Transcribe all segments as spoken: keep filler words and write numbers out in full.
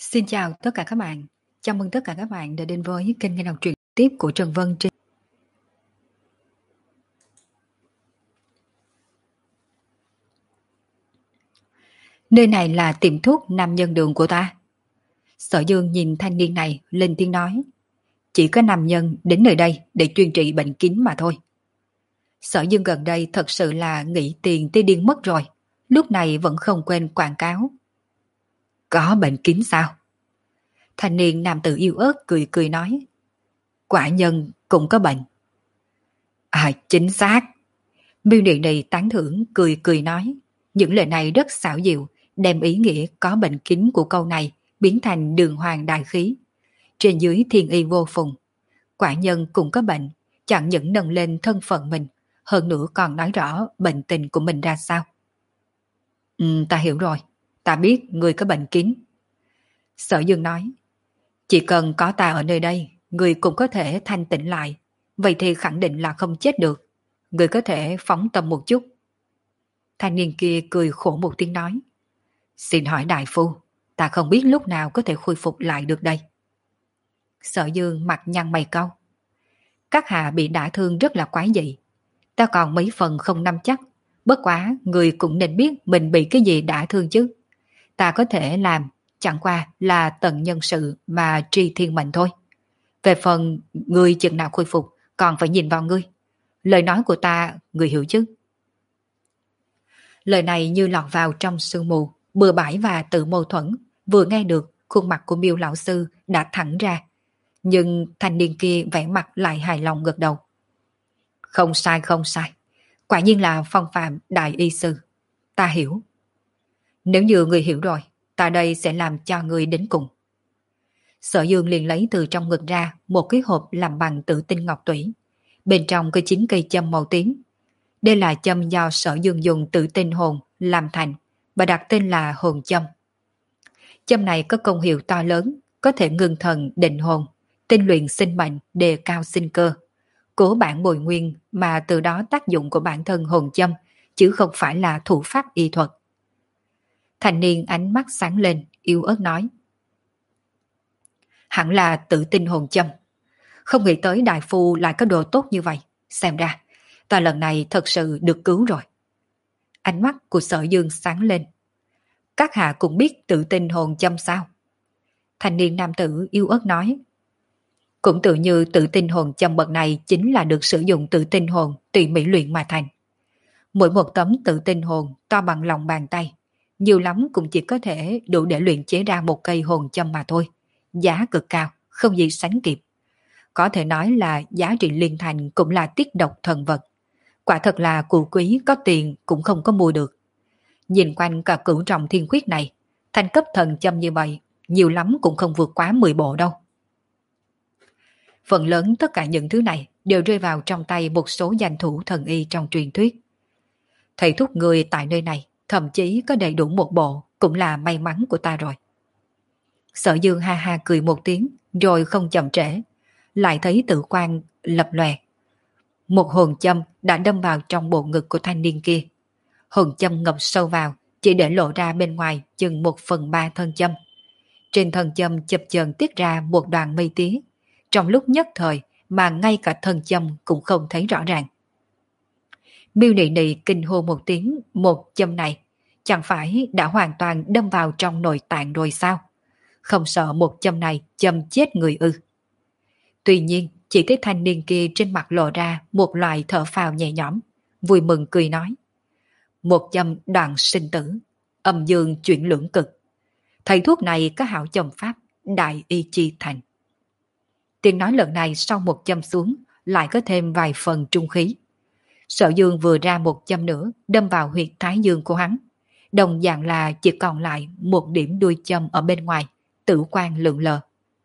Xin chào tất cả các bạn. Chào mừng tất cả các bạn đã đến với kênh nghe đọc truyện tiếp của Trần Vân trên. Nơi này là tiệm thuốc nam nhân đường của ta. Sở Dương nhìn thanh niên này lên tiếng nói. Chỉ có nam nhân đến nơi đây để chuyên trị bệnh kín mà thôi. Sở Dương gần đây thật sự là nghĩ tiền tới điên mất rồi. Lúc này vẫn không quên quảng cáo. Có bệnh kín sao? Thanh niên nam tử yêu ớt cười cười nói. Quả nhân cũng có bệnh. À chính xác. Miêu Điện này tán thưởng cười cười nói. Những lời này rất xảo diệu, đem ý nghĩa có bệnh kín của câu này biến thành đường hoàng đại khí. Trên dưới thiên y vô phùng. Quả nhân cũng có bệnh, chẳng những nâng lên thân phận mình, hơn nữa còn nói rõ bệnh tình của mình ra sao. Ừ, ta hiểu rồi, ta biết người có bệnh kín. Sở Dương nói, chỉ cần có ta ở nơi đây, người cũng có thể thanh tịnh lại, vậy thì khẳng định là không chết được. Người có thể phóng tâm một chút. Thanh niên kia cười khổ một tiếng nói. Xin hỏi đại phu, ta không biết lúc nào có thể khôi phục lại được đây. Sở Dương mặt nhăn mày cau. Các hạ bị đả thương rất là quái dị. Ta còn mấy phần không nắm chắc. Bất quá người cũng nên biết mình bị cái gì đả thương chứ. Ta có thể làm chẳng qua là tận nhân sự mà tri thiên mệnh thôi. Về phần người chừng nào khôi phục còn phải nhìn vào ngươi. Lời nói của ta người hiểu chứ? Lời này như lọt vào trong sương mù, bừa bãi và tự mâu thuẫn. Vừa nghe được, khuôn mặt của Miêu lão sư đã thẳng ra. Nhưng thanh niên kia vẻ mặt lại hài lòng gật đầu. Không sai không sai. Quả nhiên là phong phạm đại y sư. Ta hiểu. Nếu như người hiểu rồi, ta đây sẽ làm cho người đến cùng. Sở Dương liền lấy từ trong ngực ra một cái hộp làm bằng tử tinh ngọc tủy. Bên trong có chín cây châm màu tím. Đây là châm do Sở Dương dùng tử tinh hồn làm thành và đặt tên là hồn châm. Châm này có công hiệu to lớn, có thể ngưng thần định hồn, tinh luyện sinh mệnh, đề cao sinh cơ, cố bản bồi nguyên mà từ đó tác dụng của bản thân hồn châm, chứ không phải là thủ pháp y thuật. Thanh niên ánh mắt sáng lên, yếu ớt nói. Hẳn là tử tinh hồn châm. Không nghĩ tới đại phu lại có đồ tốt như vậy. Xem ra, ta lần này thật sự được cứu rồi. Ánh mắt của Sở Dương sáng lên. Các hạ cũng biết tự tin hồn châm sao? Thanh niên nam tử yêu ớt nói. Cũng tự như tự tin hồn châm bậc này chính là được sử dụng tự tin hồn tùy mỹ luyện mà thành. Mỗi một tấm tự tin hồn to bằng lòng bàn tay, nhiều lắm cũng chỉ có thể đủ để luyện chế ra một cây hồn châm mà thôi. Giá cực cao, không gì sánh kịp. Có thể nói là giá trị liên thành cũng là tiết độc thần vật. Quả thật là cụ quý có tiền cũng không có mua được. Nhìn quanh cả cửu trọng thiên khuyết này, thành cấp thần châm như vậy, nhiều lắm cũng không vượt quá mười bộ đâu. Phần lớn tất cả những thứ này đều rơi vào trong tay một số danh thủ thần y trong truyền thuyết. Thầy thuốc người tại nơi này, thậm chí có đầy đủ một bộ, cũng là may mắn của ta rồi. Sở Dương ha ha cười một tiếng, rồi không chậm trễ, lại thấy tử quang lập lòe. Một hồn châm đã đâm vào trong bộ ngực của thanh niên kia. Hồn châm ngập sâu vào, chỉ để lộ ra bên ngoài chừng một phần ba thân châm. Trên thân châm chập chờn tiết ra một đoàn mây tía. Trong lúc nhất thời mà ngay cả thân châm cũng không thấy rõ ràng. Miêu Nị Nị kinh hô một tiếng, một châm này chẳng phải đã hoàn toàn đâm vào trong nội tạng rồi sao? Không sợ một châm này châm chết người ư? Tuy nhiên, chỉ thấy thanh niên kia trên mặt lộ ra một loại thở phào nhẹ nhõm, vui mừng cười nói. Một châm đoạn sinh tử, âm dương chuyển lưỡng cực. Thầy thuốc này có hảo châm pháp, đại y chi thành. Tiếng nói lần này sau một châm xuống, lại có thêm vài phần trung khí. Sở Dương vừa ra một châm nữa, đâm vào huyệt thái dương của hắn. Đồng dạng là chỉ còn lại một điểm đuôi châm ở bên ngoài, tử quang lượn lờ.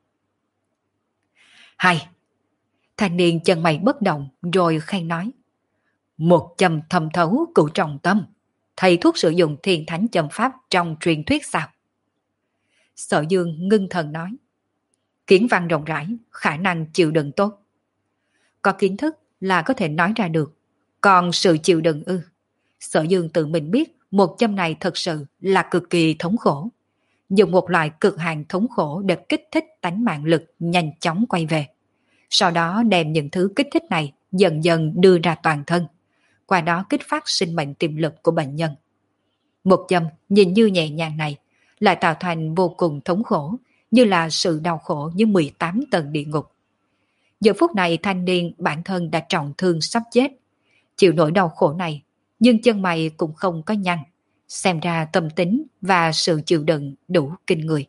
Hay! Thanh niên chân mày bất động rồi khen nói. Một châm thâm thấu cửu trọng tâm. Thầy thuốc sử dụng thiên thánh châm pháp trong truyền thuyết sao? Sở Dương ngưng thần nói. Kiến văn rộng rãi, khả năng chịu đựng tốt. Có kiến thức là có thể nói ra được. Còn sự chịu đựng ư? Sở Dương tự mình biết một châm này thật sự là cực kỳ thống khổ. dùng một loại cực hạn thống khổ để kích thích tánh mạng lực nhanh chóng quay về. Sau đó đem những thứ kích thích này dần dần đưa ra toàn thân, qua đó kích phát sinh mệnh tiềm lực của bệnh nhân. Một châm nhìn như nhẹ nhàng này lại tạo thành vô cùng thống khổ, như là sự đau khổ như mười tám tầng địa ngục. Giờ phút này thanh niên bản thân đã trọng thương sắp chết, chịu nỗi đau khổ này, nhưng chân mày cũng không có nhăn, xem ra tâm tính và sự chịu đựng đủ kinh người.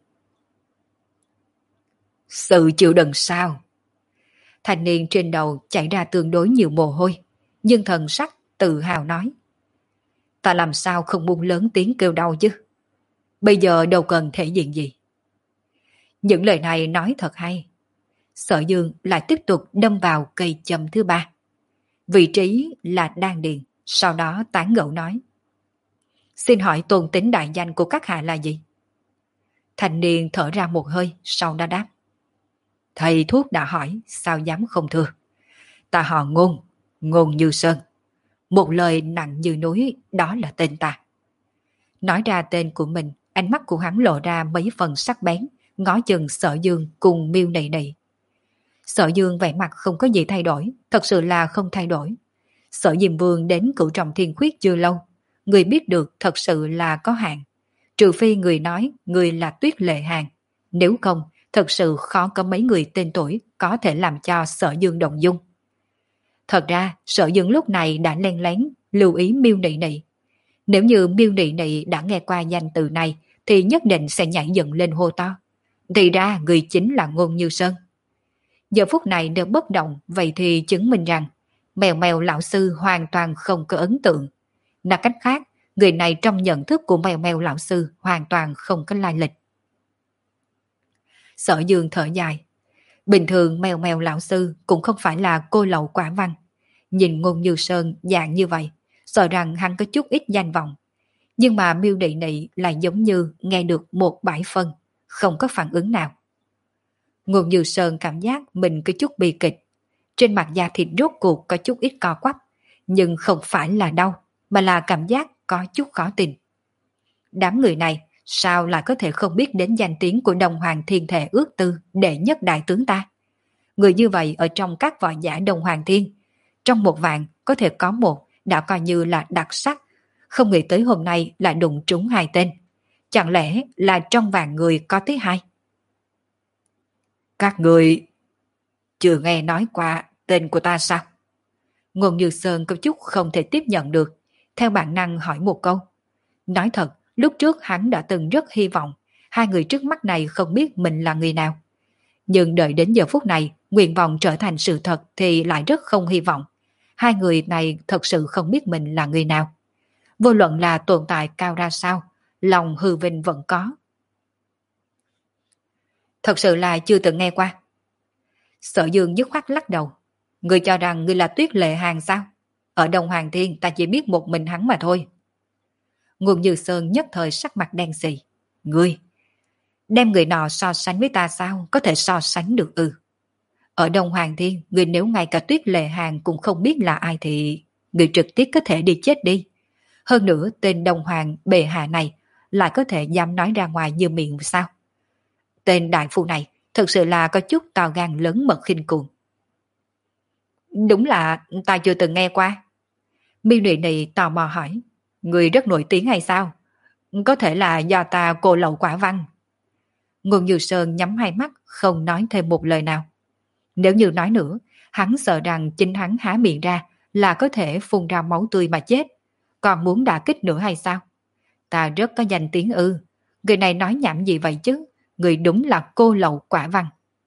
Sự chịu đựng sao? Thanh niên trên đầu chảy ra tương đối nhiều mồ hôi, nhưng thần sắc tự hào nói. Ta làm sao không muốn lớn tiếng kêu đau chứ? Bây giờ đâu cần thể diện gì. Những lời này nói thật hay. Sở Dương lại tiếp tục đâm vào cây châm thứ ba. Vị trí là đan điền, sau đó tán gẫu nói. Xin hỏi tôn tính đại danh của các hạ là gì? Thanh niên thở ra một hơi, sau đó đáp. Thầy thuốc đã hỏi, sao dám không thưa. Ta họ Ngôn, Ngôn Như Sơn. Một lời nặng như núi, đó là tên ta. Nói ra tên của mình, ánh mắt của hắn lộ ra mấy phần sắc bén, ngó chừng Sở Dương cùng Miêu Nị Nị. Sở Dương vẻ mặt không có gì thay đổi, thật sự là không thay đổi. Sở Diêm Vương đến Cửu Trọng Thiên Khuyết chưa lâu, người biết được thật sự là có hạn. Trừ phi người nói người là Tuyết Lệ Hàn, nếu không, thật sự khó có mấy người tên tuổi có thể làm cho Sở Dương động dung. Thật ra, Sở Dương lúc này đã len lén lưu ý Miêu Nị Nị. Nếu như Miêu Nị Nị đã nghe qua danh từ này, thì nhất định sẽ nhảy dựng lên hô to. Thì ra người chính là Ngôn Như Sơn. Giờ phút này nếu bất động, vậy thì chứng minh rằng Mèo Mèo lão sư hoàn toàn không có ấn tượng. Nói cách khác, người này trong nhận thức của Mèo Mèo lão sư hoàn toàn không có lai lịch. Sở Dương thở dài. Bình thường Mèo Mèo lão sư cũng không phải là cô lậu quả văn. Nhìn Ngôn Như Sơn dạng như vậy, sợ rằng hắn có chút ít danh vọng. Nhưng mà Miêu Nị Nị lại giống như nghe được một bãi phân, không có phản ứng nào. Ngôn Như Sơn cảm giác mình có chút bi kịch. Trên mặt da thịt rốt cuộc có chút ít co quắp, nhưng không phải là đau, mà là cảm giác có chút khó tin. Đám người này sao lại có thể không biết đến danh tiếng của Đông Hoàng Thiên Thể ước tư đệ nhất đại tướng ta? Người như vậy ở trong các võ giả Đông Hoàng Thiên, trong một vạn có thể có một đã coi như là đặc sắc, không nghĩ tới hôm nay lại đụng trúng hai tên. Chẳng lẽ là trong vạn người có tới hai? Các người chưa nghe nói qua tên của ta sao? Ngôn Như Sơn có chút không thể tiếp nhận được, theo bản năng hỏi một câu. Nói thật, lúc trước hắn đã từng rất hy vọng hai người trước mắt này không biết mình là người nào. Nhưng đợi đến giờ phút này, nguyện vọng trở thành sự thật thì lại rất không hy vọng. Hai người này thật sự không biết mình là người nào. Vô luận là tồn tại cao ra sao, lòng hư vinh vẫn có. Thật sự là chưa từng nghe qua. Sở Dương dứt khoát lắc đầu. Người cho rằng người là Tuyết Lệ Hàn sao? Ở Đông Hoàng Thiên ta chỉ biết một mình hắn mà thôi. Ngôn Như Sơn nhất thời sắc mặt đen xì. Ngươi, đem người nọ so sánh với ta sao? Có thể so sánh được ư? Ở Đông Hoàng Thiên, người nếu ngay cả Tuyết Lệ Hàn cũng không biết là ai thì người trực tiếp có thể đi chết đi. Hơn nữa tên Đông Hoàng bệ hạ này lại có thể dám nói ra ngoài như miệng sao? Tên đại phu này thật sự là có chút to gan lớn mật khinh cuồng. Đúng là ta chưa từng nghe qua. Miêu Nị Nị tò mò hỏi. Người rất nổi tiếng hay sao? Có thể là do ta cô lậu quả văn. Ngôn Như Sơn nhắm hai mắt không nói thêm một lời nào. Nếu như nói nữa, hắn sợ rằng chính hắn há miệng ra là có thể phun ra máu tươi mà chết. Còn muốn đả kích nữa hay sao? Ta rất có danh tiếng ư. Người này nói nhảm gì vậy chứ? Người đúng là cô lậu quả văn.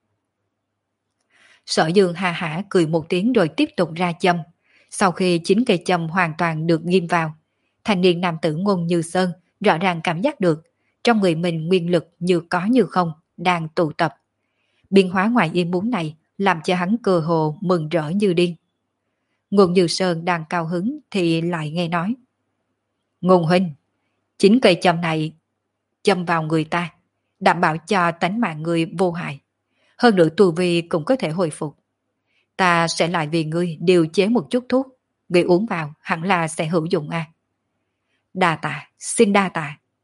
Sở Dương ha hả cười một tiếng rồi tiếp tục ra châm. Sau khi chín cây châm hoàn toàn được ghim vào, thanh niên nam tử Ngôn Như Sơn rõ ràng cảm giác được trong người mình nguyên lực như có như không đang tụ tập. Biến hóa ngoài ý muốn này làm cho hắn cơ hồ mừng rỡ như điên. Ngôn Như Sơn đang cao hứng thì lại nghe nói. Ngôn huynh, chín cây châm này châm vào người ta, đảm bảo cho tánh mạng người vô hại. Hơn nữa tu vi cũng có thể hồi phục. Ta sẽ lại vì ngươi điều chế một chút thuốc, ngươi uống vào hẳn là sẽ hữu dụng à. Đa tạ, xin đa tạ.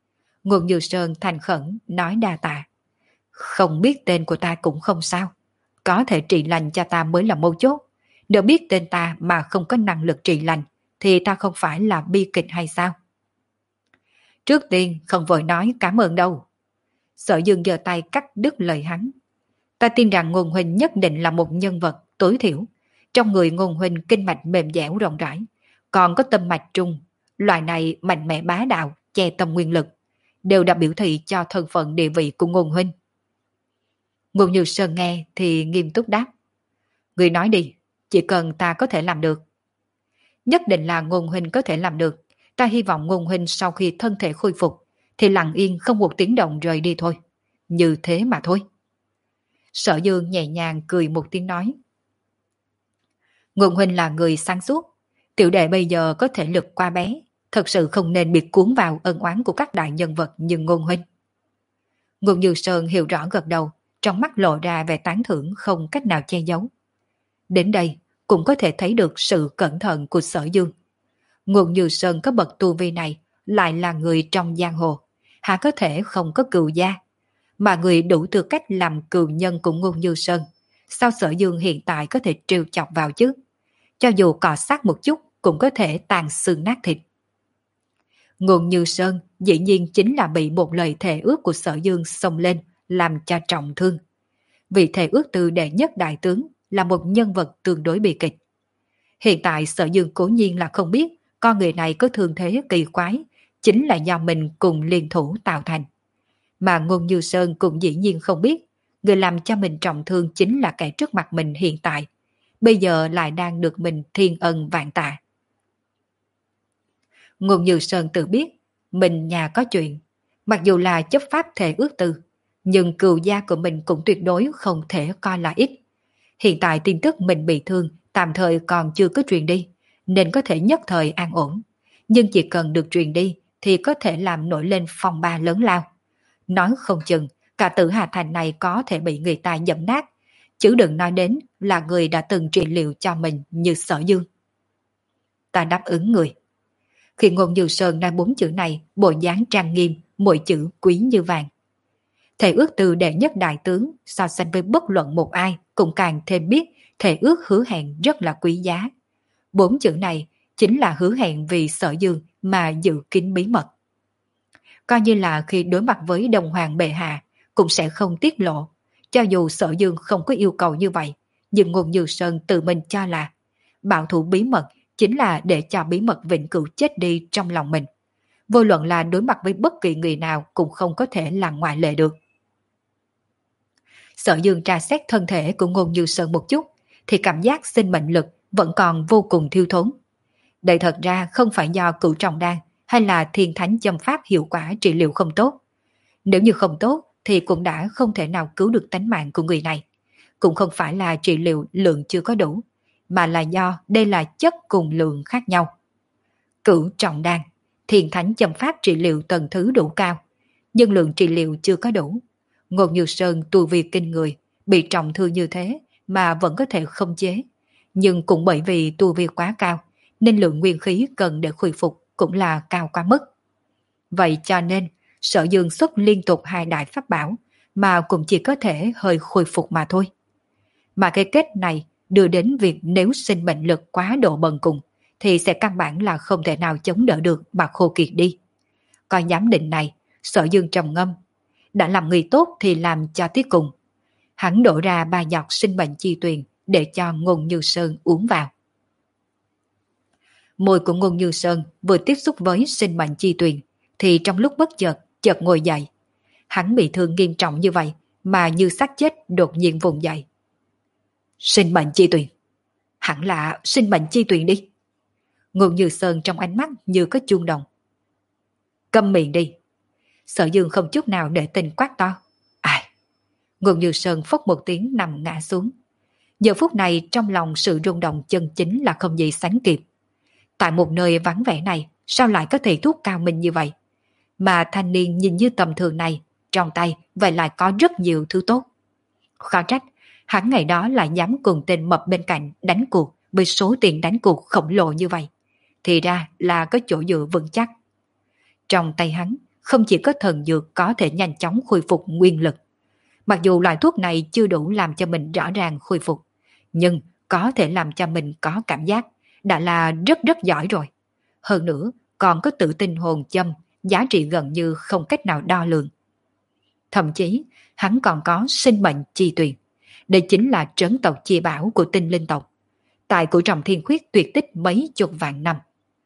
Ngôn Như Sơn thành khẩn nói đa tạ. Không biết tên của ta cũng không sao. Có thể trị lành cho ta mới là mấu chốt. Nếu biết tên ta mà không có năng lực trị lành, thì ta không phải là bi kịch hay sao? Trước tiên không vội nói cảm ơn đâu. Sở Dương giơ tay cắt đứt lời hắn. Ta tin rằng Ngôn huynh nhất định là một nhân vật tối thiểu. Trong người Ngôn huynh kinh mạch mềm dẻo rộng rãi, còn có tâm mạch trung. Loại này mạnh mẽ bá đạo, che tâm nguyên lực, đều đã biểu thị cho thân phận địa vị của Ngôn huynh. Ngôn Như Sơn nghe thì nghiêm túc đáp. Người nói đi, chỉ cần ta có thể làm được. Nhất định là Ngôn huynh có thể làm được. Ta hy vọng Ngôn huynh sau khi thân thể khôi phục thì lặng yên không một tiếng động rời đi thôi. Như thế mà thôi. Sở Dương nhẹ nhàng cười một tiếng nói. Ngôn huynh là người sáng suốt. Tiểu đệ bây giờ có thể lực qua bé, thật sự không nên bị cuốn vào ân oán của các đại nhân vật như Ngôn huynh. Ngôn Như Sơn hiểu rõ gật đầu, trong mắt lộ ra vẻ tán thưởng không cách nào che giấu. Đến đây cũng có thể thấy được sự cẩn thận của Sở Dương. Ngôn Như Sơn có bậc tu vi này, lại là người trong giang hồ, há có thể không có cừu gia. Mà người đủ tư cách làm cừu nhân của Ngôn Như Sơn, sao Sở Dương hiện tại có thể trêu chọc vào chứ? Cho dù cọ sát một chút cũng có thể tàn xương nát thịt. Ngôn Như Sơn dĩ nhiên chính là bị một lời thề ước của Sở Dương xông lên, làm cho trọng thương. Vì thề ước từ đệ nhất đại tướng là một nhân vật tương đối bi kịch. Hiện tại Sở Dương cố nhiên là không biết con người này có thương thế kỳ quái, chính là do mình cùng liên thủ tạo thành. Mà Ngôn Như Sơn cũng dĩ nhiên không biết, người làm cho mình trọng thương chính là kẻ trước mặt mình hiện tại, bây giờ lại đang được mình thiên ân vạn tạ. Ngôn Như Sơn tự biết, mình nhà có chuyện, mặc dù là chấp pháp thể ước tư, nhưng cừu gia của mình cũng tuyệt đối không thể coi là ít. Hiện tại tin tức mình bị thương tạm thời còn chưa có truyền đi, nên có thể nhất thời an ổn. Nhưng chỉ cần được truyền đi thì có thể làm nổi lên phong ba lớn lao. Nói không chừng, cả Tử Hà Thành này có thể bị người ta dẫm nát, chứ đừng nói đến là người đã từng trị liệu cho mình như Sở Dương. Ta đáp ứng người. Khi Ngôn Như Sơn nói bốn chữ này, bộ dáng trang nghiêm, mỗi chữ quý như vàng. Thể ước từ đệ nhất đại tướng so sánh với bất luận một ai cũng càng thêm biết thể ước hứa hẹn rất là quý giá. Bốn chữ này chính là hứa hẹn vì Sở Dương mà giữ kín bí mật. Coi như là khi đối mặt với Đồng Hoàng bệ hạ cũng sẽ không tiết lộ. Cho dù Sở Dương không có yêu cầu như vậy, nhưng Ngôn Như Sơn tự mình cho là bảo thủ bí mật chính là để cho bí mật vĩnh cửu chết đi trong lòng mình. Vô luận là đối mặt với bất kỳ người nào cũng không có thể là ngoại lệ được. Sở Dương tra xét thân thể của Ngôn Như Sơn một chút, thì cảm giác sinh mệnh lực vẫn còn vô cùng thiếu thốn. Đây thật ra không phải do cửu trọng đan hay là thiên thánh châm pháp hiệu quả trị liệu không tốt. Nếu như không tốt thì cũng đã không thể nào cứu được tánh mạng của người này. Cũng không phải là trị liệu lượng chưa có đủ, mà là do đây là chất cùng lượng khác nhau. Cửu trọng đan, thiên thánh châm pháp trị liệu tầng thứ đủ cao, nhưng lượng trị liệu chưa có đủ. Ngôn Như Sơn tu vi kinh người, bị trọng thương như thế mà vẫn có thể không chế. Nhưng cũng bởi vì tu vi quá cao, nên lượng nguyên khí cần để khôi phục cũng là cao quá mức. Vậy cho nên, Sở Dương xuất liên tục hai đại pháp bảo, mà cũng chỉ có thể hơi khôi phục mà thôi. Mà cái kết này đưa đến việc nếu sinh mệnh lực quá độ bần cùng, thì sẽ căn bản là không thể nào chống đỡ được mà khô kiệt đi. Coi giám định này, Sở Dương trầm ngâm. Đã làm người tốt thì làm cho tiếc cùng. Hắn đổ ra ba giọt sinh mệnh chi tuyền để cho Ngôn Như Sơn uống vào. Môi của Ngôn Như Sơn vừa tiếp xúc với sinh mệnh chi tuyền thì trong lúc bất chợt chợt ngồi dậy. Hắn bị thương nghiêm trọng như vậy mà như xác chết đột nhiên vùng dậy. Sinh mệnh chi tuyền, hẳn là sinh mệnh chi tuyền đi. Ngôn Như Sơn trong ánh mắt như có chuông đồng. Câm miệng đi. Sở Dương không chút nào để tình quát to. Ai? Ngôn Như Sơn phốc một tiếng nằm ngã xuống. Giờ phút này trong lòng sự rung động chân chính là không gì sánh kịp. Tại một nơi vắng vẻ này, sao lại có thể thuốc cao minh như vậy? Mà thanh niên nhìn như tầm thường này, trong tay vậy lại có rất nhiều thứ tốt. Khó trách, hắn ngày đó lại dám cùng tên mập bên cạnh đánh cuộc với số tiền đánh cuộc khổng lồ như vậy. Thì ra là có chỗ dựa vững chắc. Trong tay hắn không chỉ có thần dược có thể nhanh chóng khôi phục nguyên lực. Mặc dù loại thuốc này chưa đủ làm cho mình rõ ràng khôi phục, nhưng có thể làm cho mình có cảm giác đã là rất rất giỏi rồi. Hơn nữa, còn có tự tin hồn châm, giá trị gần như không cách nào đo lường. Thậm chí, hắn còn có sinh mệnh chi tuyền. Đây chính là trấn tộc chi bảo của tinh linh tộc. Tại của Trọng Thiên Khuyết tuyệt tích mấy chục vạn năm.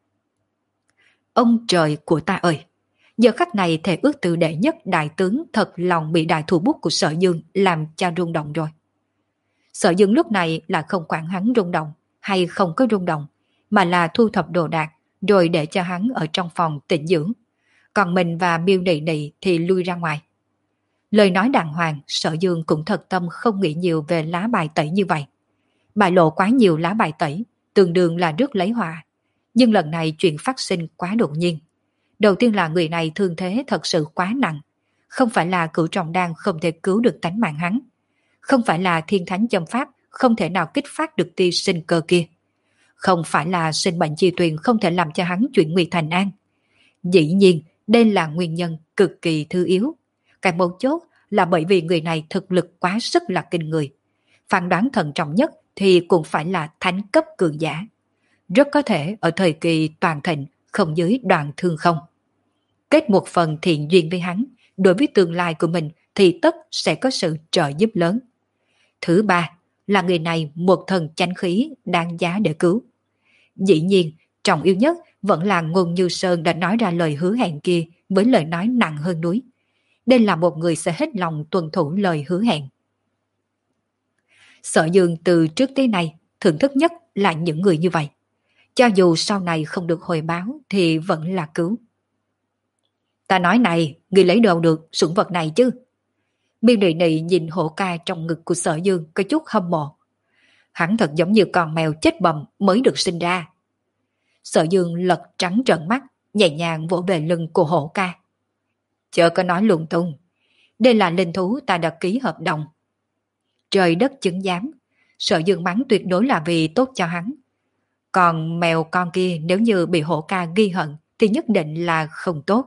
Ông trời của ta ơi! Giờ khắc này thể ước từ đệ nhất đại tướng thật lòng bị đại thủ bút của Sở Dương làm cho rung động rồi. Sở Dương lúc này là không quản hắn rung động hay không có rung động, mà là thu thập đồ đạc rồi để cho hắn ở trong phòng tĩnh dưỡng. Còn mình và Miêu Nị Nị thì lui ra ngoài. Lời nói đàng hoàng, Sở Dương cũng thật tâm không nghĩ nhiều về lá bài tẩy như vậy. Bại lộ quá nhiều lá bài tẩy, tương đương là rước lấy họa. Nhưng lần này chuyện phát sinh quá đột nhiên. Đầu tiên là người này thương thế thật sự quá nặng. Không phải là cửu trọng đan không thể cứu được tánh mạng hắn. Không phải là thiên thánh châm pháp không thể nào kích phát được tia sinh cơ kia. Không phải là sinh mệnh chi tuyền không thể làm cho hắn chuyển nguy thành an. Dĩ nhiên, đây là nguyên nhân cực kỳ thư yếu. Cái mấu chốt là bởi vì người này thực lực quá sức là kinh người. Phán đoán thận trọng nhất thì cũng phải là thánh cấp cường giả. Rất có thể ở thời kỳ toàn thịnh không dưới Đoạn Thương Không. Kết một phần thiện duyên với hắn, đối với tương lai của mình thì tất sẽ có sự trợ giúp lớn. Thứ ba là người này một thần chánh khí đáng giá để cứu. Dĩ nhiên, trọng yếu nhất vẫn là Ngôn Như Sơn đã nói ra lời hứa hẹn kia với lời nói nặng hơn núi. Đây là một người sẽ hết lòng tuân thủ lời hứa hẹn. Sở Dương từ trước tới nay thưởng thức nhất là những người như vậy. Cho dù sau này không được hồi báo thì vẫn là cứu. Ta nói này, người lấy đâu được sủng vật này chứ? Miêu Nị Nị nhìn hổ ca trong ngực của Sở Dương có chút hâm mộ. Hắn thật giống như con mèo chết bầm mới được sinh ra. Sở Dương lật trắng trợn mắt, nhẹ nhàng vỗ về lưng của hổ ca. Chớ có nói lung tung. Đây là linh thú ta đã ký hợp đồng. Trời đất chứng giám. Sở Dương mắng tuyệt đối là vì tốt cho hắn. Còn mèo con kia nếu như bị hổ ca ghi hận thì nhất định là không tốt.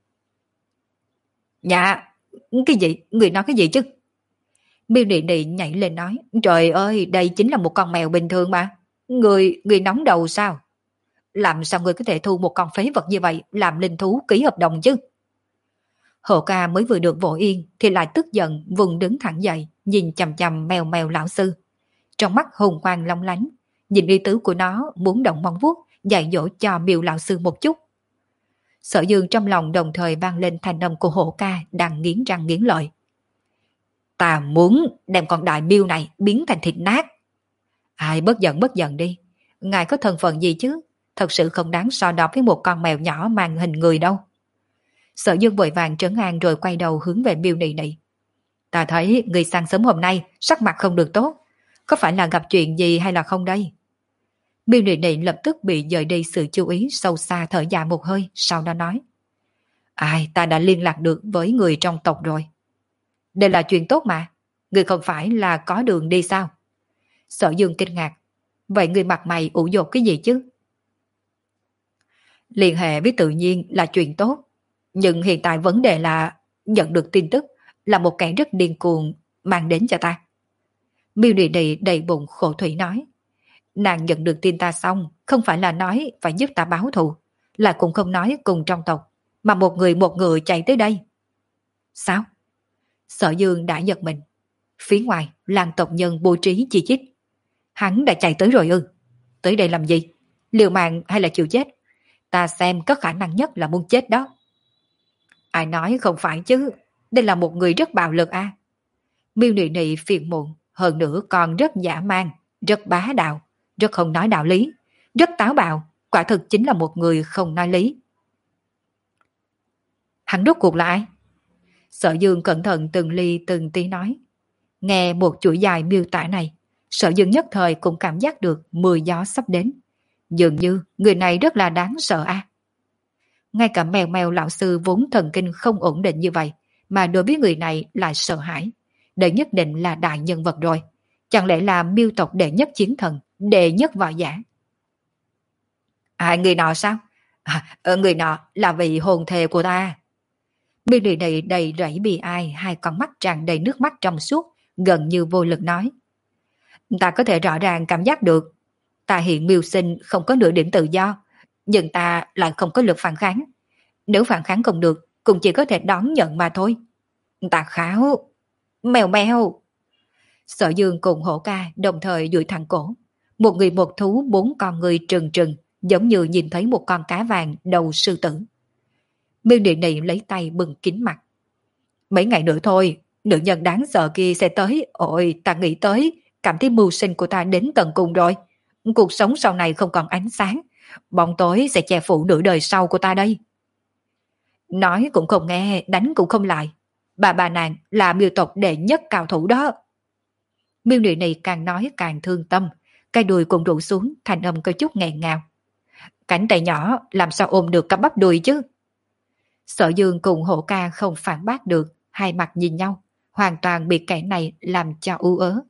Dạ, cái gì? Người nói cái gì chứ? Miêu Nị Nị nhảy lên nói. Trời ơi, đây chính là một con mèo bình thường mà. Người, người nóng đầu sao? Làm sao người có thể thu một con phế vật như vậy làm linh thú ký hợp đồng chứ? Hổ ca mới vừa được vỗ yên thì lại tức giận vùng đứng thẳng dậy, nhìn chằm chằm mèo mèo lão sư. Trong mắt hùng quang long lánh, nhìn ý tứ của nó muốn động móng vuốt dạy dỗ cho Miêu lão sư một chút. Sở Dương trong lòng đồng thời vang lên thanh âm của hổ ca đang nghiến răng nghiến lợi. Ta muốn đem con đại Miêu này biến thành thịt nát. Ai bất giận bất giận đi. Ngài có thân phận gì chứ? Thật sự không đáng so đo với một con mèo nhỏ mang hình người đâu. Sở Dương vội vàng trấn an rồi quay đầu hướng về Miêu Nị Nị. Ta thấy người sáng sớm hôm nay sắc mặt không được tốt. Có phải là gặp chuyện gì hay là không đây? Miêu Nị Nị lập tức bị dời đi sự chú ý, sâu xa thở dài một hơi, sau đó nói. Ai, ta đã liên lạc được với người trong tộc rồi. Đây là chuyện tốt mà. Người không phải là có đường đi sao? Sở Dương kinh ngạc. Vậy người mặt mày ủ dột cái gì chứ? Liên hệ với tự nhiên là chuyện tốt. Nhưng hiện tại vấn đề là nhận được tin tức là một kẻ rất điên cuồng mang đến cho ta. Miêu Nị Nị đầy bụng khổ thủy nói. Nàng nhận được tin ta xong, không phải là nói phải giúp ta báo thù, là cũng không nói cùng trong tộc, mà một người một người chạy tới đây. Sao? Sở Dương đã giật mình. Phía ngoài, làng tộc nhân bố trí chi chít. Hắn đã chạy tới rồi ư? Tới đây làm gì? Liều mạng hay là chịu chết? Ta xem có khả năng nhất là muốn chết đó. Ai nói không phải chứ, đây là một người rất bạo lực à. Miêu Nị Nị phiền muộn, hơn nữa còn rất dã man, rất bá đạo, rất không nói đạo lý, rất táo bạo, quả thực chính là một người không nói lý. Hắn rốt cuộc là ai? Sở Dương cẩn thận từng ly từng tí nói. Nghe một chuỗi dài miêu tả này, Sở Dương nhất thời cũng cảm giác được mưa gió sắp đến. Dường như người này rất là đáng sợ a. À. Ngay cả mèo mèo lão sư vốn thần kinh không ổn định như vậy, mà đối với người này lại sợ hãi. Đây nhất định là đại nhân vật rồi. Chẳng lẽ là miêu tộc đệ nhất chiến thần, đệ nhất võ giả? À, người nọ sao? À, người nọ là vị hồn thề của ta. Miêu Nị Nị đầy rẫy bi ai, hai con mắt tràn đầy nước mắt trong suốt, gần như vô lực nói. Ta có thể rõ ràng cảm giác được, ta hiện mưu sinh không có nửa điểm tự do, nhưng ta lại không có lực phản kháng. Nếu phản kháng không được, cũng chỉ có thể đón nhận mà thôi. Ta kháo, mèo mèo. Sở Dương cùng Hổ Ca đồng thời duỗi thẳng cổ. Một người một thú, bốn con người trừng trừng, giống như nhìn thấy một con cá vàng đầu sư tử. Miêu Nị Nị lấy tay bưng kín mặt. Mấy ngày nữa thôi, nữ nhân đáng sợ kia sẽ tới. Ôi, ta nghĩ tới, cảm thấy mưu sinh của ta đến tận cùng rồi. Cuộc sống sau này không còn ánh sáng, bóng tối sẽ che phủ nửa đời sau của ta đây. Nói cũng không nghe, đánh cũng không lại. Bà bà nàng là miêu tộc đệ nhất cao thủ đó. Miêu Nị Nị càng nói càng thương tâm, cái đùi cũng rủ xuống, thành âm có chút nghẹn ngào. Cánh tay nhỏ làm sao ôm được cặp bắp đùi chứ? Sở Dương cùng Hổ Ca không phản bác được, hai mặt nhìn nhau, hoàn toàn bị kẻ này làm cho u ớ.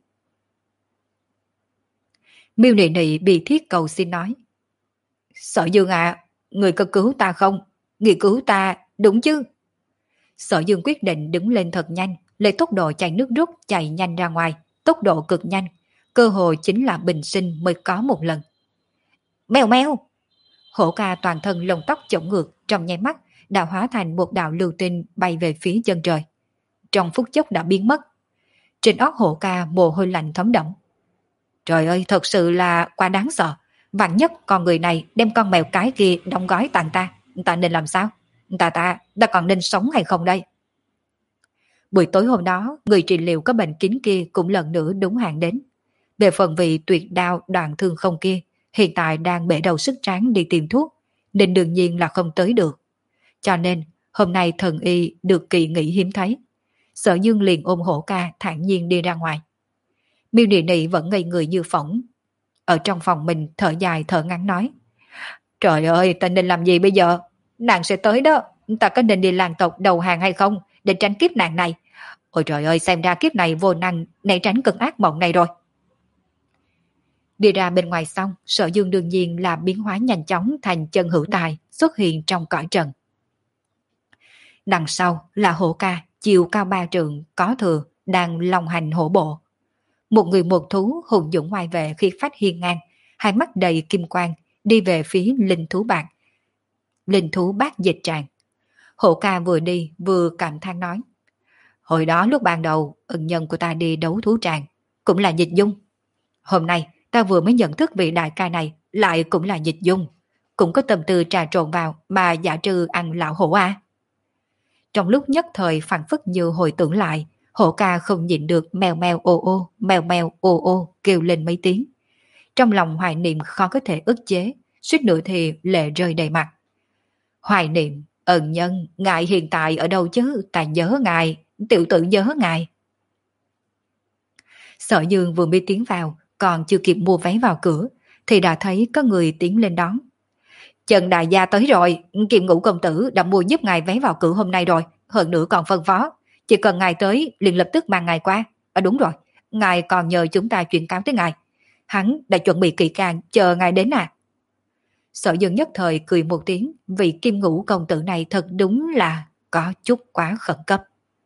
Miêu Nị Nị bị thiết cầu xin nói. Sở Dương à, người có cứu ta không? Người cứu ta, đúng chứ? Sở Dương quyết định đứng lên thật nhanh, lấy tốc độ chạy nước rút chạy nhanh ra ngoài, tốc độ cực nhanh, cơ hội chính là bình sinh mới có một lần. Mèo mèo! Hổ Ca toàn thân lông tóc chổng ngược, trong nháy mắt đã hóa thành một đạo lưu tinh bay về phía chân trời. Trong phút chốc đã biến mất. Trên óc Hổ Ca mồ hôi lạnh thấm đẫm. Trời ơi, thật sự là quá đáng sợ. Vạn nhất con người này đem con mèo cái kia đóng gói tặng ta, ta nên làm sao? Ta ta, ta còn nên sống hay không đây? Buổi tối hôm đó, người trị liệu có bệnh kín kia cũng lần nữa đúng hạn đến. Về phần vị tuyệt đao đoạn thương không kia, hiện tại đang bể đầu sức tráng đi tìm thuốc, nên đương nhiên là không tới được. Cho nên, hôm nay thần y được kỳ nghỉ hiếm thấy. Sở Dương liền ôm Hổ Ca thản nhiên đi ra ngoài. Miêu Nị Nị vẫn ngây người như phỏng. Ở trong phòng mình thở dài thở ngắn nói. Trời ơi, ta nên làm gì bây giờ? Nàng sẽ tới đó, ta có nên đi làng tộc đầu hàng hay không để tránh kiếp nạn này? Ôi trời ơi, xem ra kiếp này vô năng né tránh cơn ác mộng này rồi. Đi ra bên ngoài xong, Sở Dương đương nhiên là biến hóa nhanh chóng thành chân hữu tài xuất hiện trong cõi trần. Đằng sau là Hổ Ca, chiều cao ba trượng, có thừa, đang long hành hổ bộ. Một người một thú hùng dũng ngoài vệ khi phách hiên ngang, hai mắt đầy kim quang, đi về phía linh thú bạc. Linh thú bát dịch tràng. Hổ Ca vừa đi vừa cảm than nói. Hồi đó lúc ban đầu, ân nhân của ta đi đấu thú tràng, cũng là Dịch Dung. Hôm nay, ta vừa mới nhận thức vị đại ca này lại cũng là Dịch Dung. Cũng có tâm tư trà trộn vào mà giả trừ ăn lão hổ à. Trong lúc nhất thời phản phất như hồi tưởng lại, Hổ Ca không nhịn được mèo mèo ô ô, mèo mèo ô ô kêu lên mấy tiếng. Trong lòng hoài niệm khó có thể ức chế, suýt nữa thì lệ rơi đầy mặt. Hoài niệm, ân nhân, ngài hiện tại ở đâu chứ, ta nhớ ngài, tiểu tử nhớ ngài. Sở Dương vừa mới tiến vào, còn chưa kịp mua vé vào cửa, thì đã thấy có người tiến lên đón. Trần đại gia tới rồi, Kiệm Ngũ công tử đã mua giúp ngài vé vào cửa hôm nay rồi, hơn nữa còn phân phó. Chỉ cần ngài tới, liền lập tức mang ngài qua. À đúng rồi, ngài còn nhờ chúng ta chuyển cáo tới ngài. Hắn đã chuẩn bị kỹ càng, chờ ngài đến à. Sở Dương nhất thời cười một tiếng, vì Kim Ngũ công tử này thật đúng là có chút quá khẩn cấp.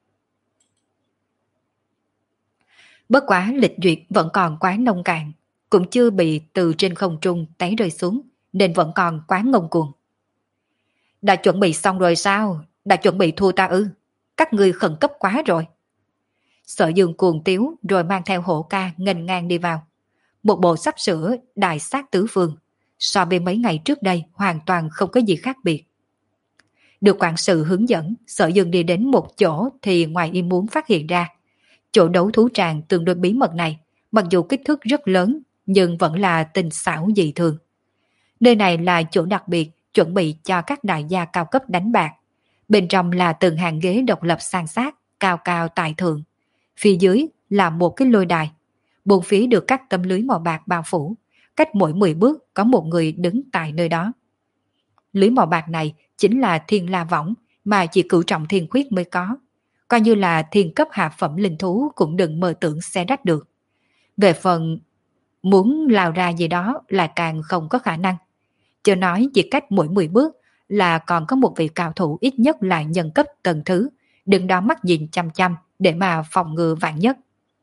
Bất quá lịch duyệt vẫn còn quá nông cạn, cũng chưa bị từ trên không trung té rơi xuống, nên vẫn còn quá ngông cuồng. Đã chuẩn bị xong rồi sao? Đã chuẩn bị thua ta ư? Các ngươi khẩn cấp quá rồi. Sở Dương cuồng tiếu rồi mang theo Hổ Ca nghênh ngang đi vào. Một bộ sắp sửa đại sát tứ phương, so với mấy ngày trước đây hoàn toàn không có gì khác biệt. Được quản sự hướng dẫn, Sở Dương đi đến một chỗ thì ngoài ý muốn phát hiện ra. Chỗ đấu thú tràng tương đối bí mật này, mặc dù kích thước rất lớn, nhưng vẫn là tinh xảo dị thường. Nơi này là chỗ đặc biệt chuẩn bị cho các đại gia cao cấp đánh bạc. Bên trong là từng hàng ghế độc lập san sát, cao cao tại thượng. Phía dưới là một cái lôi đài. Bốn phía được các tấm lưới màu bạc bao phủ. Cách mỗi mười bước có một người đứng tại nơi đó. Lưới màu bạc này chính là thiên la võng mà chỉ cửu trọng thiên khuyết mới có. Coi như là thiên cấp hạ phẩm linh thú cũng đừng mơ tưởng xé rách được. Về phần muốn lao ra gì đó là càng không có khả năng. Chưa nói chỉ cách mỗi mười bước là còn có một vị cao thủ ít nhất là nhân cấp tầng thứ, đứng đó mắt nhìn chăm chăm để mà phòng ngừa vạn nhất.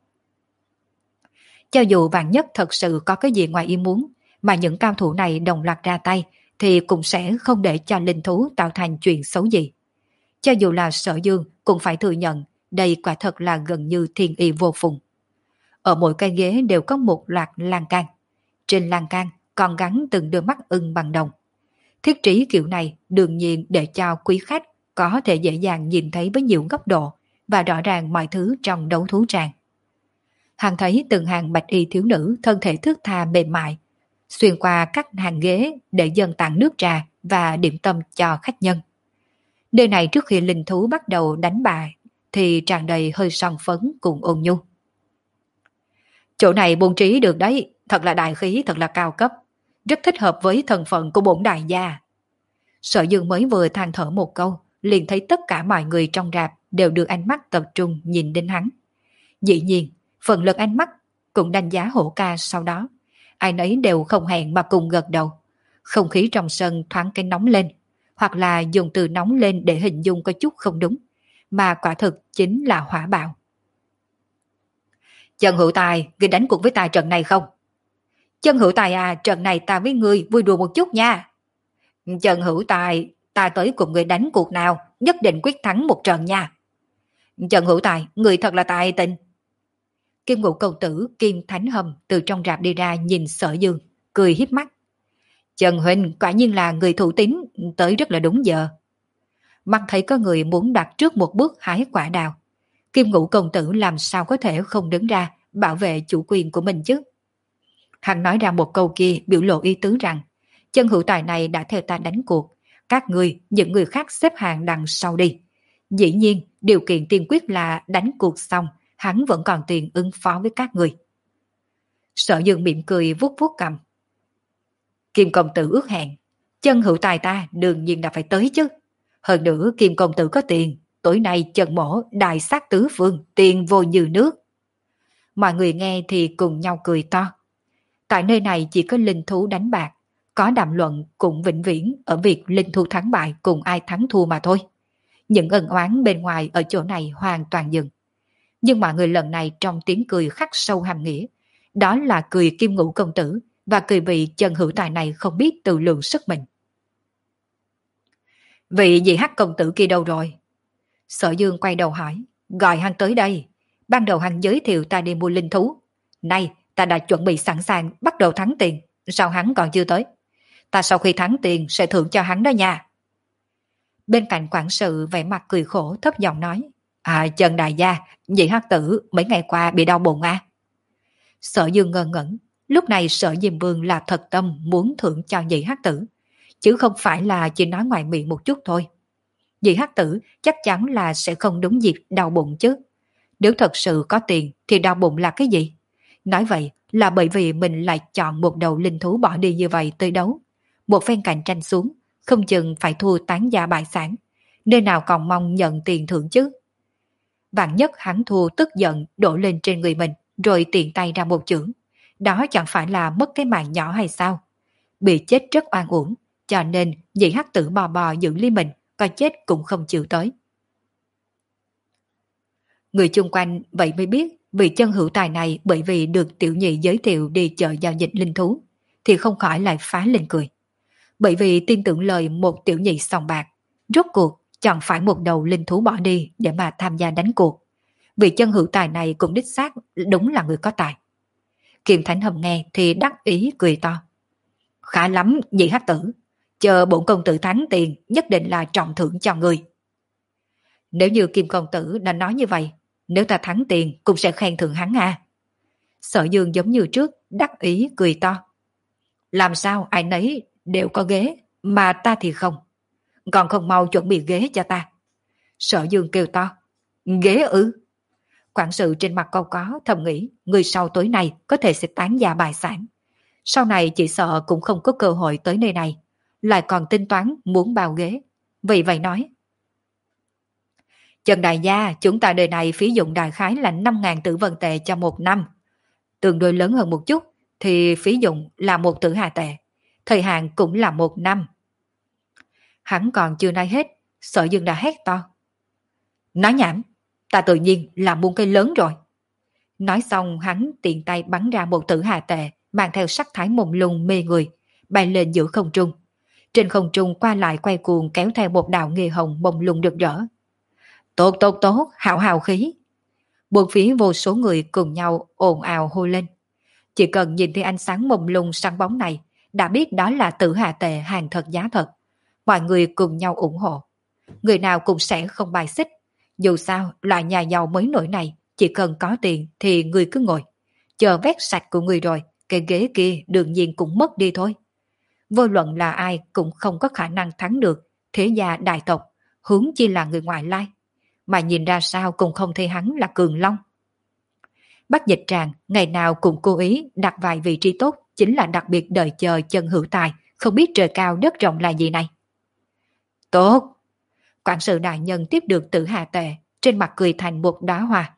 Cho dù vạn nhất thật sự có cái gì ngoài ý muốn, mà những cao thủ này đồng loạt ra tay, thì cũng sẽ không để cho linh thú tạo thành chuyện xấu gì. Cho dù là Sở Dương cũng phải thừa nhận, đây quả thật là gần như thiên y vô phùng. Ở mỗi cái ghế đều có một loạt lan can. Trên lan can còn gắn từng đôi mắt ưng bằng đồng. Thiết trí kiểu này đương nhiên để cho quý khách có thể dễ dàng nhìn thấy với nhiều góc độ và rõ ràng mọi thứ trong đấu thú tràng. Hắn thấy từng hàng bạch y thiếu nữ thân thể thướt tha mềm mại, xuyên qua các hàng ghế để dâng tặng nước trà và điểm tâm cho khách nhân. Nơi này trước khi linh thú bắt đầu đánh bại thì tràn đầy hơi son phấn cùng ôn nhu. Chỗ này bố trí được đấy, thật là đại khí, thật là cao cấp, rất thích hợp với thân phận của bổn đại gia. Sở Dương mới vừa than thở một câu, liền thấy tất cả mọi người trong rạp đều đưa ánh mắt tập trung nhìn đến hắn. Dĩ nhiên, phần lực ánh mắt cũng đánh giá Hổ Ca sau đó. Ai nấy đều không hẹn mà cùng gật đầu. Không khí trong sân thoáng cái nóng lên, hoặc là dùng từ nóng lên để hình dung có chút không đúng, mà quả thực chính là hỏa bạo. Trần Hữu Tài, ngươi đánh cuộc với ta trận này không? Trần Hữu Tài à, trận này ta với ngươi vui đùa một chút nha. Trần Hữu Tài, ta tới cùng ngươi đánh cuộc nào, nhất định quyết thắng một trận nha. Trần Hữu Tài, ngươi thật là tài tình. Kim Ngũ công tử Kim Thánh Hầm từ trong rạp đi ra nhìn Sở Dương, cười hiếp mắt. Trần huynh quả nhiên là người thủ tín, tới rất là đúng giờ. Mắt thấy có người muốn đặt trước một bước hái quả đào, Kim Ngũ công tử làm sao có thể không đứng ra bảo vệ chủ quyền của mình chứ. Hắn nói ra một câu kia biểu lộ ý tứ rằng, Trần Hữu Tài này đã theo ta đánh cuộc, các người, những người khác xếp hàng đằng sau đi. Dĩ nhiên, điều kiện tiên quyết là đánh cuộc xong, hắn vẫn còn tiền ứng phó với các người. Sở Dương mỉm cười vuốt vuốt cầm. Kim công tử ước hẹn, Trần Hữu Tài ta đương nhiên là phải tới chứ. Hơn nữa Kim công tử có tiền, tối nay Trần mổ đại sát tứ phương, tiền vô như nước. Mọi người nghe thì cùng nhau cười to. Tại nơi này chỉ có linh thú đánh bạc, có đàm luận cũng vĩnh viễn ở việc linh thú thắng bại cùng ai thắng thua mà thôi. Những ân oán bên ngoài ở chỗ này hoàn toàn dừng. Nhưng mọi người lần này trong tiếng cười khắc sâu hàm nghĩa, đó là cười Kim Ngũ công tử và cười vị Trần Hữu Tài này không biết tự lượng sức mình. Vị dị hắc công tử kia đâu rồi? Sở Dương quay đầu hỏi, gọi hắn tới đây. Ban đầu hắn giới thiệu ta đi mua linh thú. Nay ta đã chuẩn bị sẵn sàng bắt đầu thắng tiền, sao hắn còn chưa tới? Ta sau khi thắng tiền sẽ thưởng cho hắn đó nha. Bên cạnh quản sự vẻ mặt cười khổ thấp giọng nói, à Trần đại gia, dị hắc tử mấy ngày qua bị đau bụng à? Sở Dương ngơ ngẩn, lúc này Sở Diêm Vương là thật tâm muốn thưởng cho dị hắc tử, chứ không phải là chỉ nói ngoài miệng một chút thôi. Dị hắc tử chắc chắn là sẽ không đúng dịp đau bụng chứ. Nếu thật sự có tiền thì đau bụng là cái gì? Nói vậy là bởi vì mình lại chọn một đầu linh thú bỏ đi như vậy tới đấu. Một phen cạnh tranh xuống, không chừng phải thua tán gia bại sản, nơi nào còn mong nhận tiền thưởng chứ. Vạn nhất hắn thua tức giận đổ lên trên người mình, rồi tiện tay ra một chưởng. Đó chẳng phải là mất cái mạng nhỏ hay sao? Bị chết rất oan uổng, cho nên dị hắc tử bò bò giữ ly mình, coi chết cũng không chịu tới. Người chung quanh vậy mới biết vị Trần Hữu Tài này bởi vì được tiểu nhị giới thiệu đi chợ giao dịch linh thú, thì không khỏi lại phá lên cười. Bởi vì tin tưởng lời một tiểu nhị sòng bạc, rốt cuộc chẳng phải một đầu linh thú bỏ đi để mà tham gia đánh cuộc. Vị Trần Hữu Tài này cũng đích xác đúng là người có tài. Kim Thánh Hầm nghe thì đắc ý cười to. Khá lắm nhị hắc tử, chờ bổn công tử thắng tiền nhất định là trọng thưởng cho người. Nếu như Kim công tử đã nói như vậy, nếu ta thắng tiền cũng sẽ khen thưởng hắn à. Sở Dương giống như trước đắc ý cười to. Làm sao ai nấy đều có ghế mà ta thì không? Còn không mau chuẩn bị ghế cho ta. Sở Dương kêu to. Ghế ư? Quản sự trên mặt câu có thầm nghĩ người sau tối nay có thể sẽ tán gia bại sản. Sau này chỉ sợ cũng không có cơ hội tới nơi này, lại còn tính toán muốn bao ghế. Vì vậy nói, Trần đại gia, chúng ta đời này phí dụng đại khái là năm ngàn tử vân tệ cho một năm. Tương đối lớn hơn một chút thì phí dụng là một tử hà tệ, thời hạn cũng là một năm. Hắn còn chưa nói hết, Sở Dương đã hét to. Nói nhảm, ta tự nhiên là muôn cây lớn rồi. Nói xong hắn tiện tay bắn ra một tử hà tệ mang theo sắc thái mông lung mê người, bay lên giữa không trung. Trên không trung qua lại quay cuồng kéo theo một đạo nghề hồng mông lung rực rỡ. Tốt tốt tốt, hào hào khí. Bốn phía vô số người cùng nhau ồn ào hô lên. Chỉ cần nhìn thấy ánh sáng mông lung sáng bóng này, đã biết đó là tử hà tệ hàng thật giá thật. Mọi người cùng nhau ủng hộ. Người nào cũng sẽ không bài xích. Dù sao, loại nhà giàu mới nổi này, chỉ cần có tiền thì người cứ ngồi. Chờ vét sạch của người rồi, cái ghế kia đương nhiên cũng mất đi thôi. Vô luận là ai cũng không có khả năng thắng được thế gia đại tộc, huống chi là người ngoại lai. Mà nhìn ra sao cũng không thấy hắn là Cường Long. Bác Dịch Tràng ngày nào cũng cố ý đặt vài vị trí tốt, chính là đặc biệt đợi chờ chân hữu tài, không biết trời cao đất rộng là gì này. Tốt! Quản sự đại nhân tiếp được tử hà tệ, trên mặt cười thành một đóa hoa.